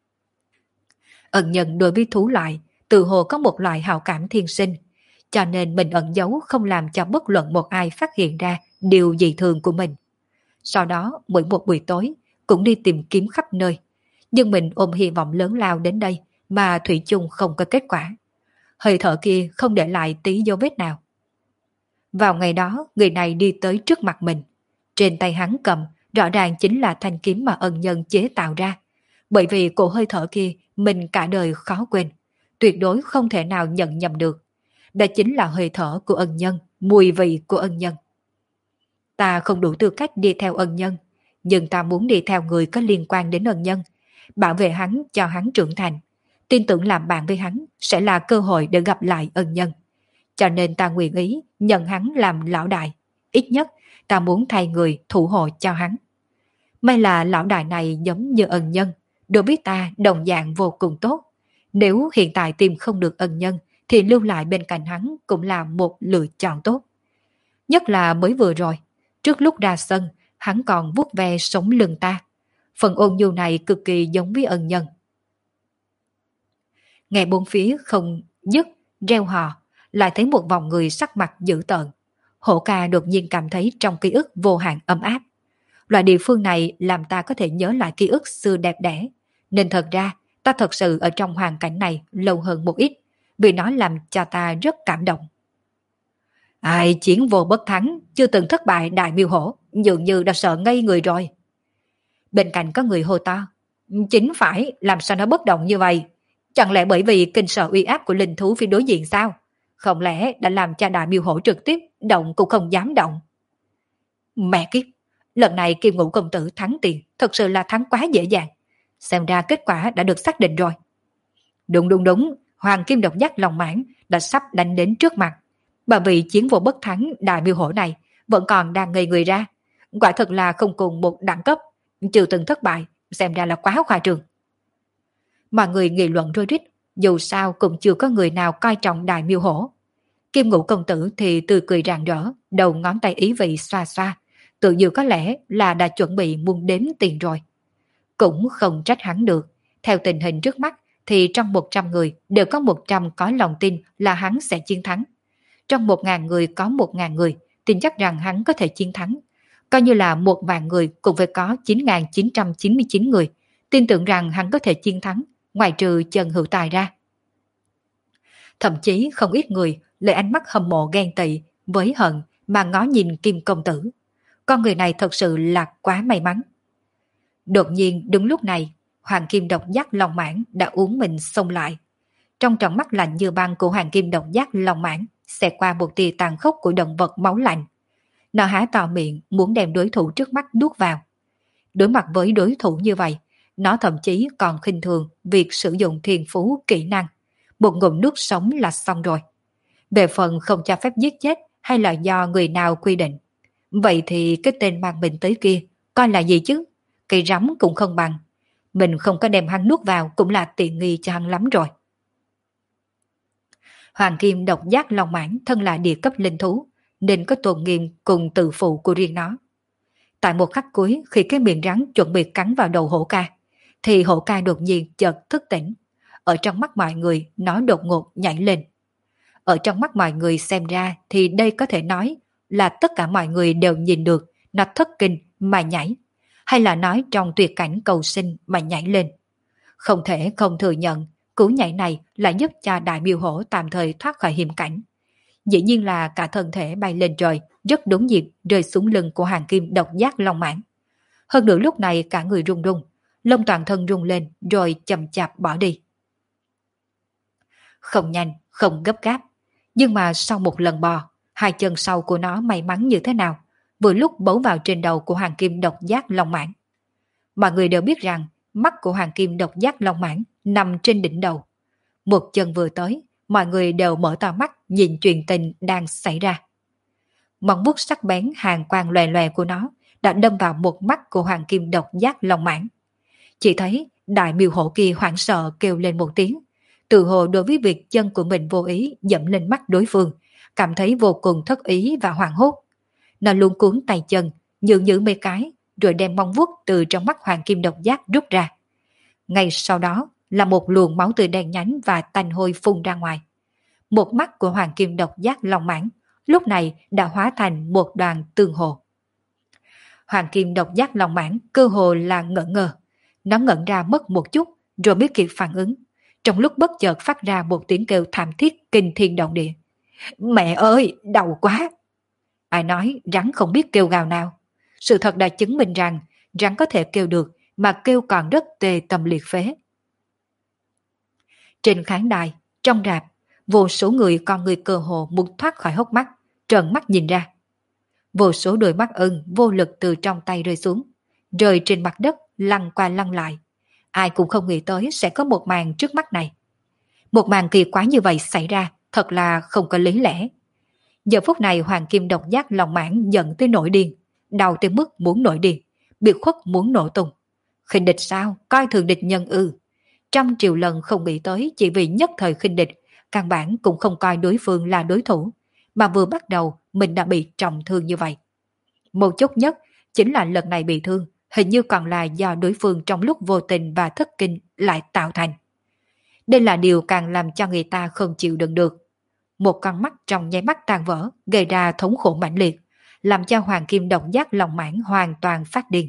Ân nhân đối với thú loại, từ hồ có một loại hào cảm thiên sinh, cho nên mình ẩn giấu không làm cho bất luận một ai phát hiện ra điều dị thường của mình. Sau đó, mỗi một buổi tối, cũng đi tìm kiếm khắp nơi. Nhưng mình ôm hy vọng lớn lao đến đây, mà thủy chung không có kết quả. Hơi thở kia không để lại tí dấu vết nào. Vào ngày đó, người này đi tới trước mặt mình. Trên tay hắn cầm, rõ ràng chính là thanh kiếm mà ân nhân chế tạo ra. Bởi vì cổ hơi thở kia, mình cả đời khó quên. Tuyệt đối không thể nào nhận nhầm được. Đó chính là hơi thở của ân nhân, mùi vị của ân nhân. Ta không đủ tư cách đi theo ân nhân, nhưng ta muốn đi theo người có liên quan đến ân nhân, bảo vệ hắn cho hắn trưởng thành. Tin tưởng làm bạn với hắn sẽ là cơ hội để gặp lại ân nhân. Cho nên ta nguyện ý nhận hắn làm lão đại. Ít nhất ta muốn thay người thủ hộ cho hắn. May là lão đại này giống như ân nhân, đối với ta đồng dạng vô cùng tốt. Nếu hiện tại tìm không được ân nhân thì lưu lại bên cạnh hắn cũng là một lựa chọn tốt. Nhất là mới vừa rồi, trước lúc ra sân, hắn còn vuốt ve sống lưng ta. Phần ôn nhu này cực kỳ giống với ân nhân. Nghe bốn phía không dứt reo hò, lại thấy một vòng người sắc mặt dữ tợn. Hổ ca đột nhiên cảm thấy trong ký ức vô hạn ấm áp. Loại địa phương này làm ta có thể nhớ lại ký ức xưa đẹp đẽ. Nên thật ra, ta thật sự ở trong hoàn cảnh này lâu hơn một ít, vì nó làm cho ta rất cảm động. Ai chiến vô bất thắng, chưa từng thất bại đại miêu hổ, dường như đã sợ ngây người rồi. Bên cạnh có người hô to. Chính phải, làm sao nó bất động như vậy? Chẳng lẽ bởi vì kinh sợ uy áp của linh thú phía đối diện sao? Không lẽ đã làm cho đại miêu hổ trực tiếp động cũng không dám động? Mẹ kiếp, lần này Kim Ngũ công tử thắng tiền, thật sự là thắng quá dễ dàng. Xem ra kết quả đã được xác định rồi. Đúng đúng đúng, Hoàng Kim độc giác lòng mãn đã sắp đánh đến trước mặt. Bà vị chiến vô bất thắng đại miêu hổ này vẫn còn đang ngây người ra. Quả thật là không cùng một đẳng cấp, chưa từng thất bại, xem ra là quá khoa trương. Mọi người nghị luận rối rít, dù sao cũng chưa có người nào coi trọng đại miêu hổ. Kim Ngũ công tử thì tươi cười rạng rỡ, đầu ngón tay ý vị xoa xoa, tự như có lẽ là đã chuẩn bị muốn đếm tiền rồi. Cũng không trách hắn được, theo tình hình trước mắt thì trong một trăm người đều có một trăm có lòng tin là hắn sẽ chiến thắng. Trong một ngàn người có một ngàn người tin chắc rằng hắn có thể chiến thắng. Coi như là một vạn người cũng phải có chín nghìn chín trăm chín mươi chín người tin tưởng rằng hắn có thể chiến thắng, ngoài trừ Trần Hữu Tài ra. Thậm chí không ít người lấy ánh mắt hâm mộ ghen tị với hận mà ngó nhìn Kim công tử. Con người này thật sự là quá may mắn. Đột nhiên đúng lúc này, Hoàng Kim độc giác Long Mãn đã uống mình xông lại. Trong tròng mắt lạnh như băng của Hoàng Kim độc giác Long Mãn xẹt qua một tia tàn khốc của động vật máu lạnh. Nó há to miệng muốn đem đối thủ trước mắt nuốt vào. Đối mặt với đối thủ như vậy, nó thậm chí còn khinh thường việc sử dụng thiên phú kỹ năng. Một ngụm nước sống là xong rồi. Về phần không cho phép giết chết hay là do người nào quy định. Vậy thì cái tên mang mình tới kia coi là gì chứ? Cây rắm cũng không bằng. Mình không có đem hắn nuốt vào cũng là tiện nghi cho hắn lắm rồi. Hoàng Kim độc giác Long Mãn thân là địa cấp linh thú, nên có tôn nghiêm cùng tự phụ của riêng nó. Tại một khắc cuối khi cái miệng rắn chuẩn bị cắn vào đầu hổ ca, thì hổ ca đột nhiên chợt thức tỉnh. Ở trong mắt mọi người nó đột ngột nhảy lên. Ở trong mắt mọi người xem ra thì đây có thể nói là tất cả mọi người đều nhìn được nó thất kinh mà nhảy, hay là nói trong tuyệt cảnh cầu sinh mà nhảy lên. Không thể không thừa nhận cú nhảy này lại giúp cho đại miêu hổ tạm thời thoát khỏi hiểm cảnh. Dĩ nhiên là cả thân thể bay lên trời, rất đúng dịp rơi xuống lưng của Hoàng Kim độc giác Long Mãn. Hơn nữa lúc này cả người run run, lông toàn thân rung lên rồi chậm chạp bỏ đi. Không nhanh, không gấp gáp, nhưng mà sau một lần bò, hai chân sau của nó may mắn như thế nào, vừa lúc bấu vào trên đầu của Hoàng Kim độc giác Long Mãn. Mọi người đều biết rằng mắt của Hoàng Kim độc giác Long Mãn nằm trên đỉnh đầu. Một chân vừa tới, mọi người đều mở to mắt nhìn chuyện tình đang xảy ra. Móng vuốt sắc bén hàn quang lòe lòe của nó đã đâm vào một mắt của Hoàng Kim độc giác Long Mãn. Chỉ thấy đại miêu hổ kia hoảng sợ kêu lên một tiếng, tự hồ đối với việc chân của mình vô ý dẫm lên mắt đối phương, cảm thấy vô cùng thất ý và hoảng hốt. Nó luống cuống tay chân, nhượng nhữ mấy cái, rồi đem móng vuốt từ trong mắt Hoàng Kim độc giác rút ra. Ngay sau đó là một luồng máu tươi đen nhánh và tanh hôi phun ra ngoài. Một mắt của Hoàng Kim độc giác Long Mãn lúc này đã hóa thành một đoàn tương hồ. Hoàng Kim độc giác Long Mãn cơ hồ là ngỡ ngơ. Nó ngẩn ra mất một chút rồi biết kịp phản ứng. Trong lúc bất chợt phát ra một tiếng kêu thảm thiết kinh thiên động địa. Mẹ ơi, đau quá! Ai nói rắn không biết kêu gào nào? Sự thật đã chứng minh rằng rắn có thể kêu được mà kêu còn rất tê tâm liệt phế. Trên khán đài, trong rạp, vô số người con người cơ hồ muốn thoát khỏi hốc mắt, trợn mắt nhìn ra. Vô số đôi mắt ưng vô lực từ trong tay rơi xuống, rơi trên mặt đất lăn qua lăn lại. Ai cũng không nghĩ tới sẽ có một màn trước mắt này. Một màn kỳ quái như vậy xảy ra thật là không có lý lẽ. Giờ phút này Hoàng Kim độc giác Long Mãn giận tới nổi điên, đau tới mức muốn nổi điên, biệt khuất muốn nổ tung. Khinh địch sao? Coi thường địch nhân ư? Trăm triệu lần không nghĩ tới chỉ vì nhất thời khinh địch, căn bản cũng không coi đối phương là đối thủ, mà vừa bắt đầu mình đã bị trọng thương như vậy. Một chút nhất chính là lần này bị thương, hình như còn là do đối phương trong lúc vô tình và thất kinh lại tạo thành. Đây là điều càng làm cho người ta không chịu đựng được. một con mắt trong nháy mắt tan vỡ, gây ra thống khổ mãnh liệt, làm cho hoàng kim độc giác lòng mãng hoàn toàn phát điên.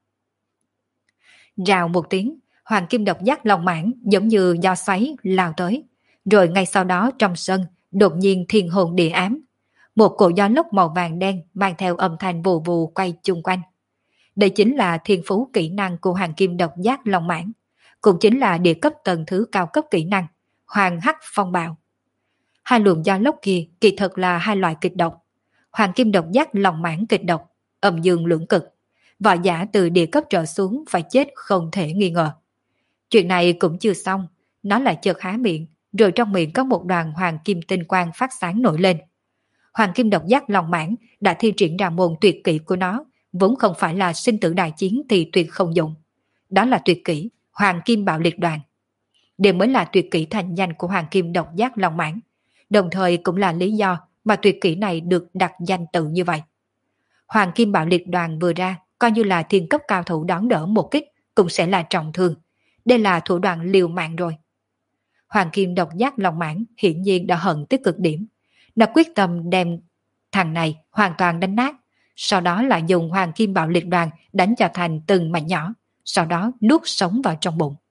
Rào một tiếng, hoàng kim độc giác lòng mãng giống như do xoáy lao tới, rồi ngay sau đó trong sân đột nhiên thiên hồn địa ám. Một cổ gió lốc màu vàng đen mang theo âm thanh vù vù quay chung quanh. Đây chính là thiên phú kỹ năng của hoàng kim độc giác long mãng, cũng chính là địa cấp tầng thứ cao cấp kỹ năng, hoàng hắc phong bạo. Hai luồng gió lốc kia kỳ thực là hai loại kịch độc. Hoàng kim độc giác long mãng kịch độc, âm dương lưỡng cực. Võ giả từ địa cấp trở xuống phải chết không thể nghi ngờ. Chuyện này cũng chưa xong, nó lại chợt há miệng, rồi trong miệng có một đoàn hoàng kim tinh quang phát sáng nổi lên. Hoàng kim độc giác long mãng đã thi triển ra môn tuyệt kỹ của nó, vốn không phải là sinh tử đại chiến thì tuyệt không dụng. Đó là tuyệt kỹ hoàng kim bạo liệt đoàn. Đây mới là tuyệt kỹ thành danh của hoàng kim độc giác long mãng, đồng thời cũng là lý do mà tuyệt kỹ này được đặt danh tự như vậy. Hoàng kim bạo liệt đoàn vừa ra, coi như là thiên cấp cao thủ đón đỡ một kích cũng sẽ là trọng thương. Đây là thủ đoạn liều mạng rồi. Hoàng kim độc giác long mãng hiển nhiên đã hận tới cực điểm. Nó quyết tâm đem thằng này hoàn toàn đánh nát, sau đó lại dùng hoàng kim bạo liệt đoàn đánh cho thành từng mảnh nhỏ, sau đó nuốt sống vào trong bụng.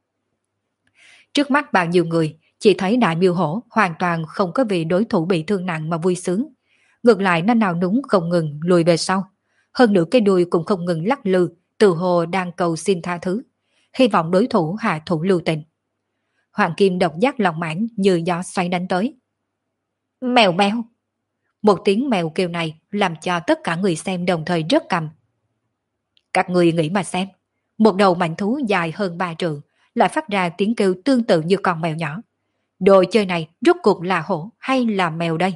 Trước mắt bao nhiêu người, chỉ thấy đại miêu hổ hoàn toàn không có vì đối thủ bị thương nặng mà vui sướng. Ngược lại nó nào núng không ngừng lùi về sau. Hơn nữa cái đuôi cũng không ngừng lắc lư, từ hồ đang cầu xin tha thứ, hy vọng đối thủ hạ thủ lưu tình. Hoàng kim độc giác lòng mãng như gió xoay đánh tới. Mèo mèo! Một tiếng mèo kêu này làm cho tất cả người xem đồng thời rớt cằm. Các người nghĩ mà xem, một đầu mảnh thú dài hơn ba trượng lại phát ra tiếng kêu tương tự như con mèo nhỏ. Đồ chơi này rốt cuộc là hổ hay là mèo đây?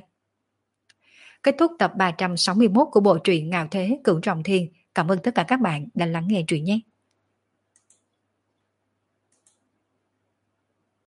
Kết thúc tập ba trăm sáu mươi mốt của bộ truyện Ngạo Thế Cửu Trọng Thiên. Cảm ơn tất cả các bạn đã lắng nghe truyện nhé.